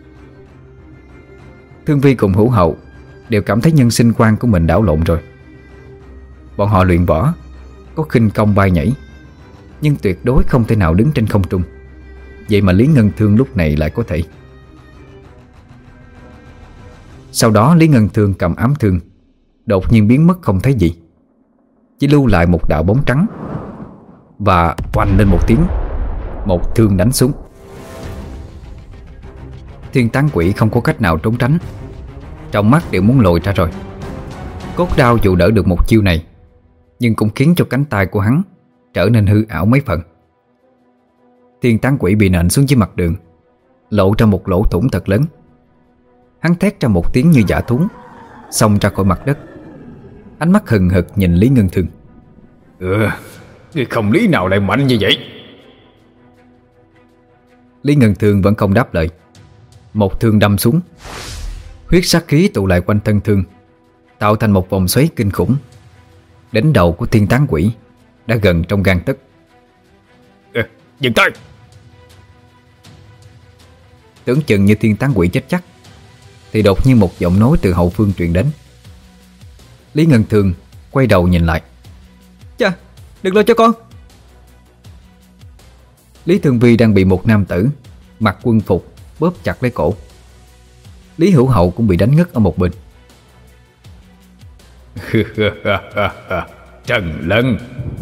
Thương Vi cùng Hữu Hậu đều cảm thấy nhân sinh quan của mình đảo lộn rồi. Bọn họ luyện võ, có khinh công bay nhảy, nhưng tuyệt đối không thể nào đứng trên không trung. Vậy mà Lý Ngân Thương lúc này lại có thể. Sau đó Lý Ngân Thương cầm ám thương, đột nhiên biến mất không thấy gì, chỉ lưu lại một đạo bóng trắng. Và oanh lên một tiếng, một thương đánh xuống. Thiên tán quỷ không có cách nào trốn tránh, trong mắt đều muốn lồi ra rồi. Cốt đao dù đỡ được một chiêu này, nhưng cũng khiến cho cánh tay của hắn trở nên hư ảo mấy phần. Thiên tán quỷ bị nện xuống dưới mặt đường, lộ ra một lỗ thủng thật lớn. Hắn thét ra một tiếng như dã thú, xông ra khỏi mặt đất, ánh mắt hừng hực nhìn Lý Ngân Thương. Ừ, người không lý nào lại mạnh như vậy. Lý Ngân Thương vẫn không đáp lời. Một thương đâm xuống, huyết sát khí tụ lại quanh thân thương, tạo thành một vòng xoáy kinh khủng. Đến đầu của thiên tán quỷ đã gần trong gang tấc. Ừ, dừng tay. Tưởng chừng như thiên tán quỷ chết chắc, thì đột nhiên một giọng nói từ hậu phương truyền đến. Lý Ngân Thương quay đầu nhìn lại. Cha, đừng lo cho con. Lý Thương Vi đang bị một nam tử mặc quân phục bóp chặt lấy cổ. Lý Hữu Hậu cũng bị đánh ngất ở một bên. Trần Lân.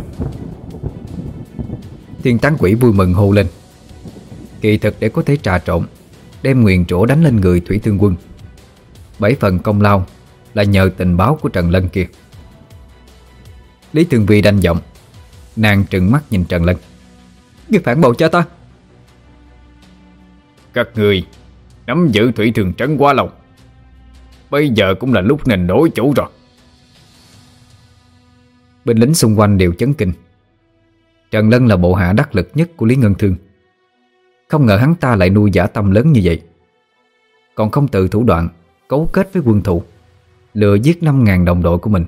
Thiên tán quỷ vui mừng hô lên. Kỳ thực để có thể trà trộn, đem nguyền rủa đánh lên người Thủy Thương Quân, bảy phần công lao là nhờ tình báo của Trần Lân kia. Lý Thương Vi đanh giọng, nàng trừng mắt nhìn Trần Lân. Ngươi phản bội cha ta. Các người nắm giữ Thủy Thường Trấn quá lâu, bây giờ cũng là lúc nên đổi chủ rồi. Binh lính xung quanh đều chấn kinh. Trần Lân là bộ hạ đắc lực nhất của Lý Ngân Thương. Không ngờ hắn ta lại nuôi dã tâm lớn như vậy, còn không tự thủ đoạn cấu kết với quân thù, lừa giết năm ngàn đồng đội của mình.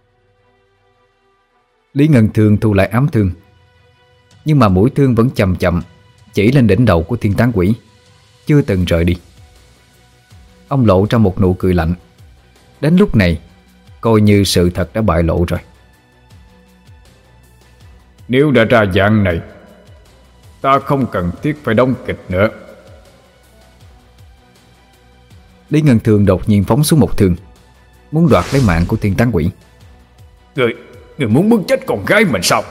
Lý Ngân Thương thu lại ám thương, nhưng mà mũi thương vẫn chậm chậm chỉ lên đỉnh đầu của thiên tán quỷ, chưa từng rời đi. Ông lộ ra một nụ cười lạnh. Đến lúc này coi như sự thật đã bại lộ rồi. Nếu đã ra dạng này, ta không cần thiết phải đóng kịch nữa. Lý Ngân Thương đột nhiên phóng xuống một thương, muốn đoạt lấy mạng của thiên tán quỷ. Người, người muốn bức chết con gái mình sao?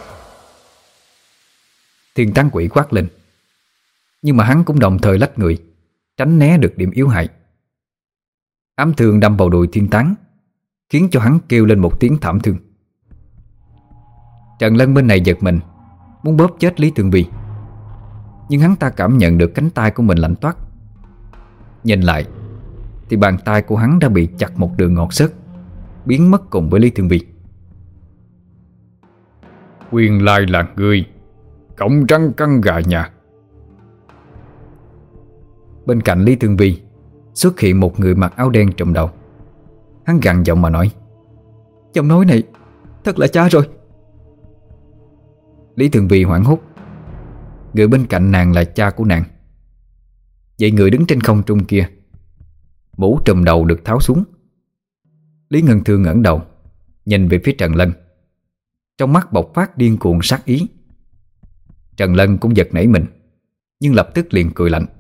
Thiên tán quỷ quát lên, nhưng mà hắn cũng đồng thời lách người, tránh né được điểm yếu hại. Ám thương đâm vào đùi thiên tán, khiến cho hắn kêu lên một tiếng thảm thương. Trần Lân bên này giật mình, muốn bóp chết Lý Thương Vi, nhưng hắn ta cảm nhận được cánh tay của mình lạnh toát. Nhìn lại thì bàn tay của hắn đã bị chặt một đường ngọt xớt, biến mất cùng với Lý Thương Vi. Nguyên lai là ngươi, cổng răng căng gà nhà. Bên cạnh Lý Thương Vi xuất hiện một người mặc áo đen trùm đầu. Hắn gằn giọng mà nói: Giọng nói này thật là cha rồi. Lý Thương Vi hoảng hốt. Người bên cạnh nàng là cha của nàng. Vậy người đứng trên không trung kia, mũ trùm đầu được tháo xuống. Lý Ngân Thương ngẩng đầu nhìn về phía Trần Lân, trong mắt bộc phát điên cuồng sát ý. Trần Lân cũng giật nảy mình, nhưng lập tức liền cười lạnh.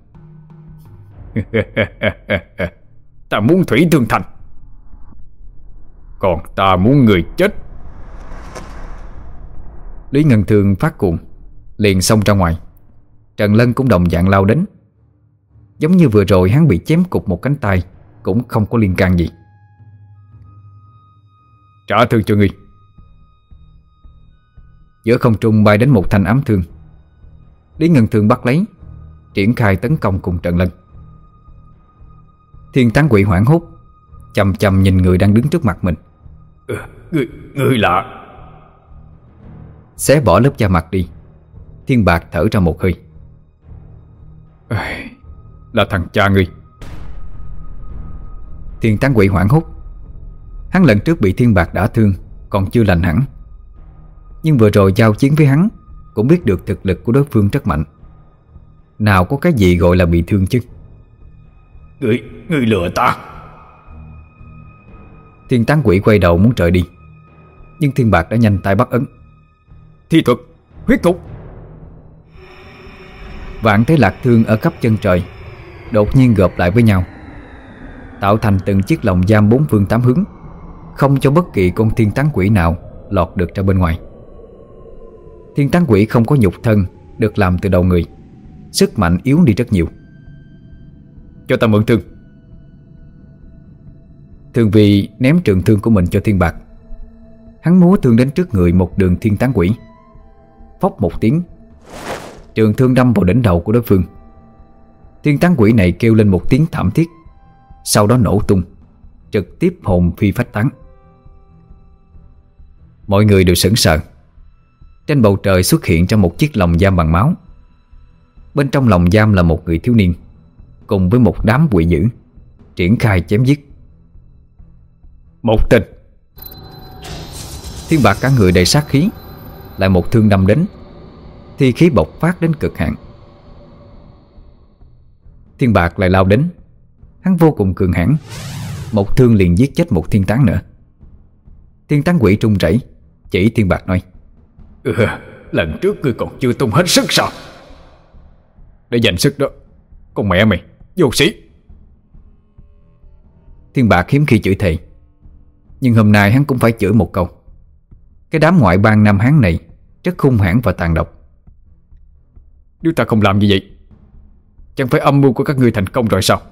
Ta muốn Thủy Thương Thành, còn ta muốn người chết. Lý Ngân Thương phát cuồng, liền xông ra ngoài. Trần Lân cũng đồng dạng lao đến. Giống như vừa rồi hắn bị chém cụt một cánh tay, cũng không có liên can gì. Trả thương cho ngươi. Giữa không trung bay đến một thanh ám thương. Lý Ngân Thương bắt lấy, triển khai tấn công cùng Trần Lân. Thiên Tán Quỷ hoảng hốt, chầm chầm nhìn người đang đứng trước mặt mình. ừ, Ngươi, ngươi lạ. Xé bỏ lớp da mặt đi, Thiên Bạc thở ra một hơi. Là thằng cha ngươi. Thiên Tán Quỷ hoảng hốt. Hắn lần trước bị Thiên Bạc đả thương còn chưa lành hẳn, nhưng vừa rồi giao chiến với hắn cũng biết được thực lực của đối phương rất mạnh. Nào có cái gì gọi là bị thương chứ. Ngươi, ngươi lừa ta. Thiên Tán Quỷ quay đầu muốn rời đi, nhưng Thiên Bạc đã nhanh tay bắt ấn. Thi thuật, huyết ngục. Vạn thế lạc thương ở khắp chân trời đột nhiên gộp lại với nhau, tạo thành từng chiếc lồng giam bốn phương tám hướng, không cho bất kỳ con Thiên Tán Quỷ nào lọt được ra bên ngoài. Thiên Tán Quỷ không có nhục thân được làm từ đầu người, sức mạnh yếu đi rất nhiều. Cho ta mượn thương. Thường Vì ném trường thương của mình cho Thiên Bạc. Hắn múa thương đến trước người một đường Thiên Tán Quỷ. Phốc một tiếng, trường thương đâm vào đỉnh đầu của đối phương. Thiên Tán Quỷ này kêu lên một tiếng thảm thiết, sau đó nổ tung, trực tiếp hồn phi phách tán. Mọi người đều sững sờ. Trên bầu trời xuất hiện ra một chiếc lồng giam bằng máu. Bên trong lồng giam là một người thiếu niên cùng với một đám quỷ dữ, triển khai chém giết. Một tên. Thiên Bạc cả người đầy sát khí, lại một thương đâm đến, thi khí bộc phát đến cực hạn. Thiên Bạc lại lao đến. Hắn vô cùng cường hãn, một thương liền giết chết một thiên tán nữa. Thiên Tán Quỷ trung rẩy, chỉ Thiên Bạc nói: ừ, Lần trước ngươi còn chưa tung hết sức sao? Để dành sức đó, con mẹ mày, vô sĩ. Thiên Bạc hiếm khi chửi thề, nhưng hôm nay hắn cũng phải chửi một câu. Cái đám ngoại bang Nam Hán này rất hung hãn và tàn độc. Nếu ta không làm như vậy, chẳng phải âm mưu của các ngươi thành công rồi sao?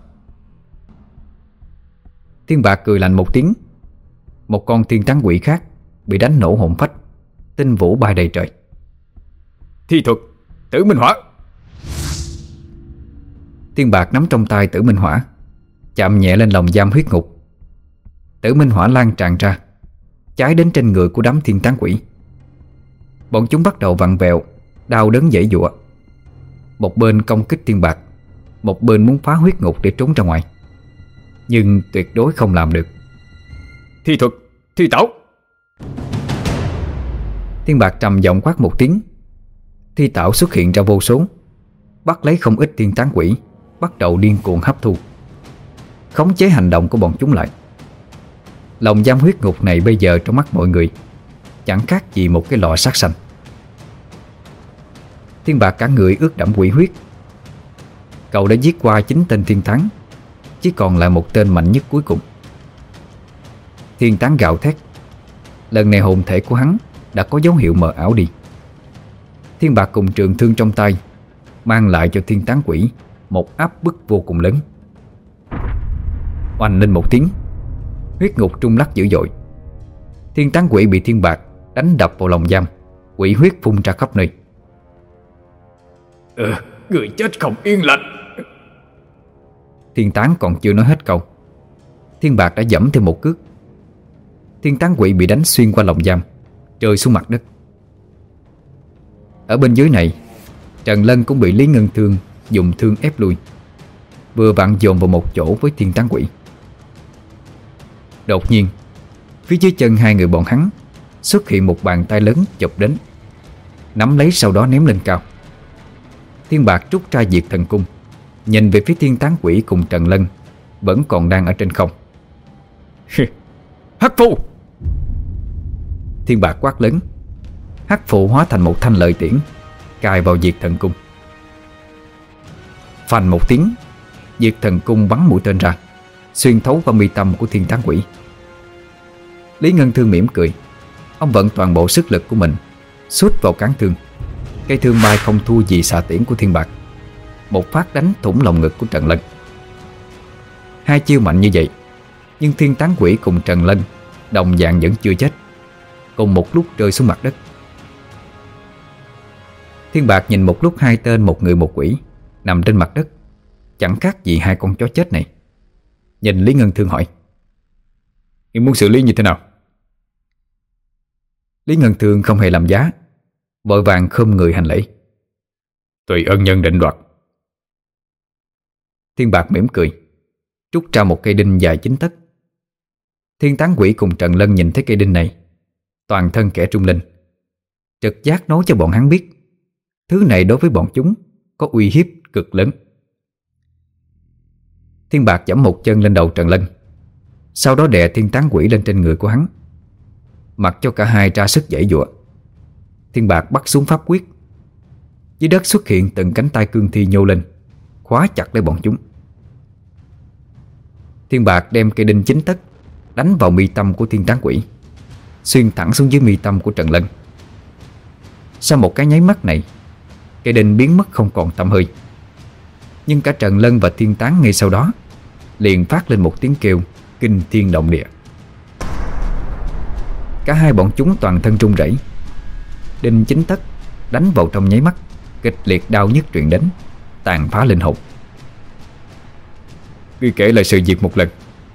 Thiên Bạc cười lạnh một tiếng. Một con Thiên Tán Quỷ khác bị đánh nổ hồn phách, tinh vũ bay đầy trời. Thi thuật, Tử Minh Hỏa. Thiên Bạc nắm trong tay Tử Minh Hỏa, chạm nhẹ lên lồng giam huyết ngục. Tử Minh Hỏa lan tràn ra, cháy đến trên người của đám Thiên Tán Quỷ. Bọn chúng bắt đầu vặn vẹo, đau đớn giãy giụa. Một bên công kích Thiên Bạc, một bên muốn phá huyết ngục để trốn ra ngoài, nhưng tuyệt đối không làm được. Thi thuật, thi tảo. Thiên Bạc trầm giọng quát một tiếng. Thi tảo xuất hiện ra vô số, bắt lấy không ít Thiên Tán Quỷ, bắt đầu điên cuồng hấp thu, khống chế hành động của bọn chúng lại. Lồng giam huyết ngục này bây giờ trong mắt mọi người chẳng khác gì một cái lò sát sanh. Thiên Bạc cả người ướt đẫm quỷ huyết. Cậu đã giết qua chín tên thiên tán, chỉ còn lại một tên mạnh nhất cuối cùng. Thiên tán gào thét. Lần này hồn thể của hắn đã có dấu hiệu mờ ảo đi. Thiên Bạc cùng trường thương trong tay mang lại cho Thiên Tán Quỷ một áp bức vô cùng lớn. Oanh lên một tiếng, huyết ngục trung lắc dữ dội. Thiên Tán Quỷ bị Thiên Bạc đánh đập vào lồng giam, quỷ huyết phun ra khắp nơi. Ừ, người chết không yên lành. Thiên Tán còn chưa nói hết câu, Thiên Bạc đã giẫm thêm một cước. Thiên Tán Quỷ bị đánh xuyên qua lồng giam, rơi xuống mặt đất. Ở bên dưới này, Trần Lân cũng bị Lý Ngân Thương dùng thương ép lui, vừa vặn dồn vào một chỗ với Thiên Tán Quỷ. Đột nhiên, phía dưới chân hai người bọn hắn xuất hiện một bàn tay lớn chụp đến, nắm lấy sau đó ném lên cao. Thiên Bạc rút ra Diệt Thần Cung, nhìn về phía Thiên Tán Quỷ cùng Trần Lân vẫn còn đang ở trên không. Hắc Phù! Thiên Bạc quát lớn. Hắc Phù hóa thành một thanh lợi tiễn, cài vào Diệt Thần Cung. Phành một tiếng, Diệt Thần Cung bắn mũi tên ra, xuyên thấu qua mi tâm của Thiên Tán Quỷ. Lý Ngân Thương mỉm cười. Ông vận toàn bộ sức lực của mình Sút vào cán thương. Cây thương bay không thua gì xạ tiễn của Thiên Bạc, một phát đánh thủng lồng ngực của Trần Lân. Hai chiêu mạnh như vậy, nhưng Thiên Tán Quỷ cùng Trần Lân đồng dạng vẫn chưa chết, cùng một lúc rơi xuống mặt đất. Thiên Bạc nhìn một lúc hai tên một người một quỷ nằm trên mặt đất, chẳng khác gì hai con chó chết này. Nhìn Lý Ngân Thương hỏi: "Em muốn xử lý như thế nào?" Lý Ngân Thương không hề làm giá, vội vàng khom người hành lễ: "Tùy ân nhân định đoạt." Thiên Bạc mỉm cười, rút ra một cây đinh dài chín tấc. Thiên Tán Quỷ cùng Trần Lân nhìn thấy cây đinh này, toàn thân kẻ trung linh, trực giác nói cho bọn hắn biết thứ này đối với bọn chúng có uy hiếp cực lớn. Thiên Bạc giẫm một chân lên đầu Trần Lân, sau đó đè Thiên Tán Quỷ lên trên người của hắn, mặc cho cả hai ra sức giãy giụa. Thiên Bạc bắt xuống pháp quyết, dưới đất xuất hiện từng cánh tay cương thi nhô lên, khóa chặt lấy bọn chúng. Thiên Bạc đem cây đinh chín tấc đánh vào mi tâm của Thiên Tán Quỷ, xuyên thẳng xuống dưới mi tâm của Trần Lân. Sau một cái nháy mắt này, cây đinh biến mất không còn tăm hơi. Nhưng cả Trần Lân và Thiên Tán ngay sau đó liền phát lên một tiếng kêu kinh thiên động địa. Cả hai bọn chúng toàn thân run rẩy. Đinh chín tấc đánh vào trong nháy mắt, kịch liệt đau nhức truyền đến, tàn phá linh hồn. "Ngươi kể lại sự việc một lần."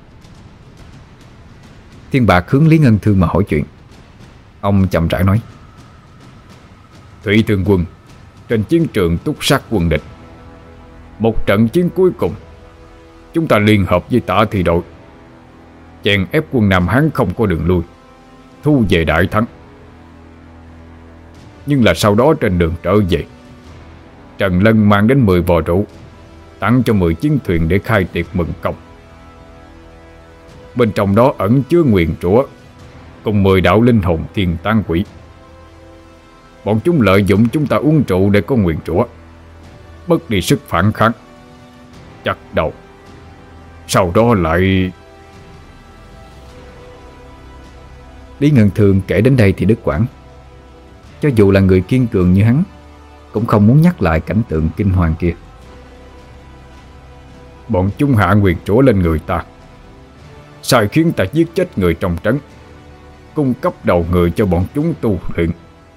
Thiên Bạc hướng Lý Ngân Thương mà hỏi chuyện. Ông chậm rãi nói: "Thủy Thương quân trên chiến trường túc sát quân địch. Một trận chiến cuối cùng, chúng ta liên hợp với Tả Thị đội, chèn ép quân Nam Hán không có đường lui, thu về đại thắng. Nhưng là sau đó trên đường trở về, Trần Lân mang đến mười vò rượu, tặng cho mười chiến thuyền để khai tiệc mừng công. Bên trong đó ẩn chứa nguyền rủa cùng mười đạo linh hồn Thiên Tán Quỷ. Bọn chúng lợi dụng chúng ta uống rượu để có nguyền rủa, mất đi sức phản kháng, chặt đầu. Sau đó lại..." Lý Ngân Thương kể đến đây thì đứt quãng. Cho dù là người kiên cường như hắn, cũng không muốn nhắc lại cảnh tượng kinh hoàng kia. "Bọn chúng hạ nguyền rủa lên người ta, sai khiến ta giết chết người trong trấn, cung cấp đầu người cho bọn chúng tu luyện."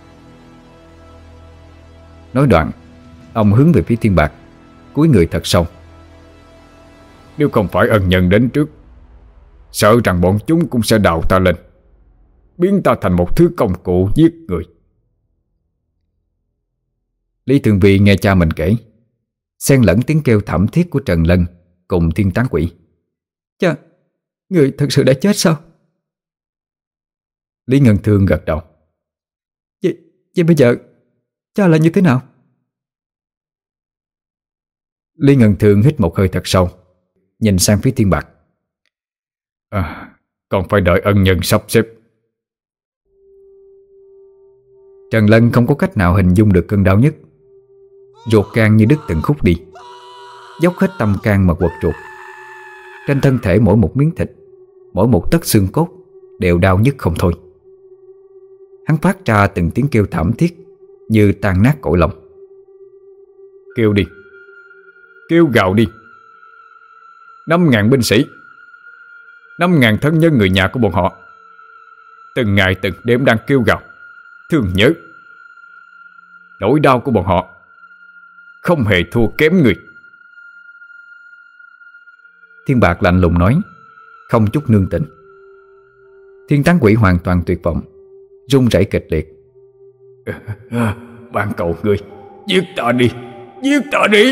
Nói đoạn, ông hướng về phía Thiên Bạc, cúi người thật sâu: "Nếu không phải ân nhân đến trước, sợ rằng bọn chúng cũng sẽ đào ta lên, biến ta thành một thứ công cụ giết người." Lý Thường Vi nghe cha mình kể, xen lẫn tiếng kêu thảm thiết của Trần Lân cùng Thiên Tán Quỷ: "Cha, người thật sự đã chết sao?" Lý Ngân Thương gật đầu: Vậy, vậy bây giờ cha là như thế nào?" Lý Ngân Thương hít một hơi thật sâu, nhìn sang phía Thiên Bạc: à, "Còn phải đợi ân nhân sắp xếp." Trần Lân không có cách nào hình dung được cơn đau nhất. Ruột gan như đứt từng khúc đi, dốc hết tâm can mà quật ruột. Trên thân thể mỗi một miếng thịt, mỗi một tấc xương cốt đều đau nhức không thôi. Hắn phát ra từng tiếng kêu thảm thiết như tan nát cõi lòng. "Kêu đi, kêu gào đi. Năm ngàn binh sĩ, năm ngàn thân nhân người nhà của bọn họ, từng ngày từng đêm đang kêu gào, thương nhớ. Nỗi đau của bọn họ không hề thua kém người." Thiên Bạc lạnh lùng nói, không chút nương tình. Thiên Tán Quỷ hoàn toàn tuyệt vọng, run rẩy kịch liệt. à, "Ban cầu ngươi, giết ta đi, giết ta đi."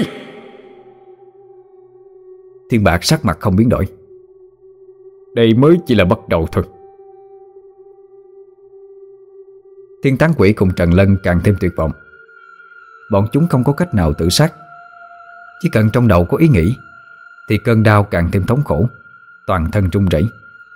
Thiên Bạc sắc mặt không biến đổi: "Đây mới chỉ là bắt đầu thôi." Thiên Tán Quỷ cùng Trần Lân càng thêm tuyệt vọng. Bọn chúng không có cách nào tự sát. Chỉ cần trong đầu có ý nghĩ thì cơn đau càng thêm thống khổ, toàn thân run rẩy.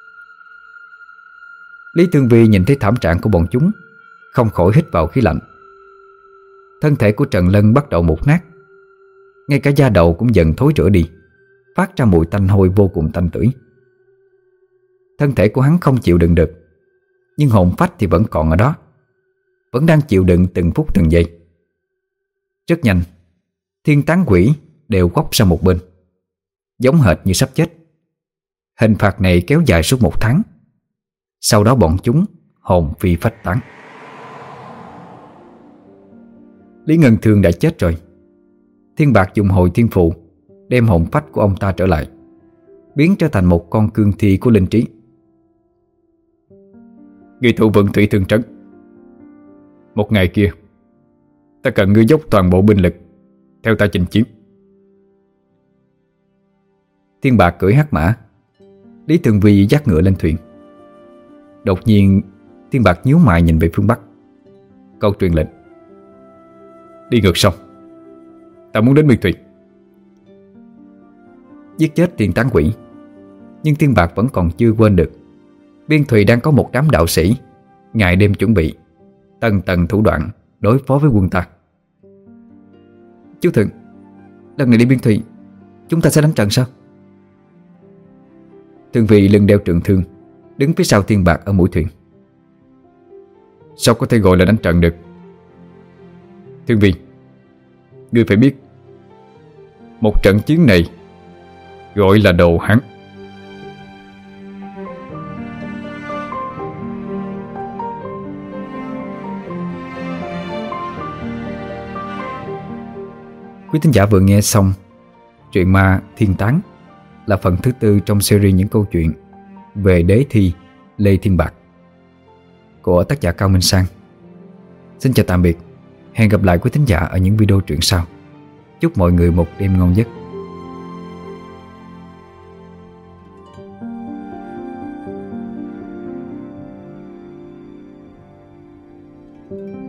Lý Thương Vi nhìn thấy thảm trạng của bọn chúng, không khỏi hít vào khí lạnh. Thân thể của Trần Lân bắt đầu mục nát, ngay cả da đầu cũng dần thối rữa đi, phát ra mùi tanh hôi vô cùng tanh tưởi. Thân thể của hắn không chịu đựng được, nhưng hồn phách thì vẫn còn ở đó. vẫn đang chịu đựng từng phút từng giây. Rất nhanh, thiên tán quỷ đều quóc sang một bên, giống hệt như sắp chết. Hình phạt này kéo dài suốt một tháng. Sau đó bọn chúng hồn phi phách tán. Lý Ngân Thương đã chết rồi. Thiên Bạc dùng hồi thiên phụ đem hồn phách của ông ta trở lại, biến trở thành một con cương thi của linh trí. Ngươi thủ vững Thủy Thương Trấn. Một ngày kia, ta cần ngươi dốc toàn bộ binh lực theo ta chinh chiến. Thiên Bạc cưỡi hắc mã, Lý Tường Vi dắt ngựa lên thuyền. Đột nhiên Thiên Bạc nhíu mày nhìn về phương Bắc. Câu truyền lệnh: đi ngược sông, ta muốn đến Biên Thùy. Giết chết tiền tán quỷ, nhưng Thiên Bạc vẫn còn chưa quên được Biên Thùy đang có một đám đạo sĩ ngày đêm chuẩn bị tầng tầng thủ đoạn đối phó với quân ta. Chú Thượng, lần này đi Biên Thùy chúng ta sẽ đánh trận sao? Thương Vi lưng đeo trường thương, đứng phía sau Thiên Bạc ở mũi thuyền. Sao có thể gọi là đánh trận được? Thương Vi, ngươi phải biết, một trận chiến này gọi là đầu hắn. Quý thính giả vừa nghe xong truyện ma Thiên Tán, là phần thứ tư trong series những câu chuyện về đế thi Lê Thiên Bạc của tác giả Cao Minh Sang. Xin chào tạm biệt, hẹn gặp lại quý thính giả ở những video truyện sau. Chúc mọi người một đêm ngon giấc.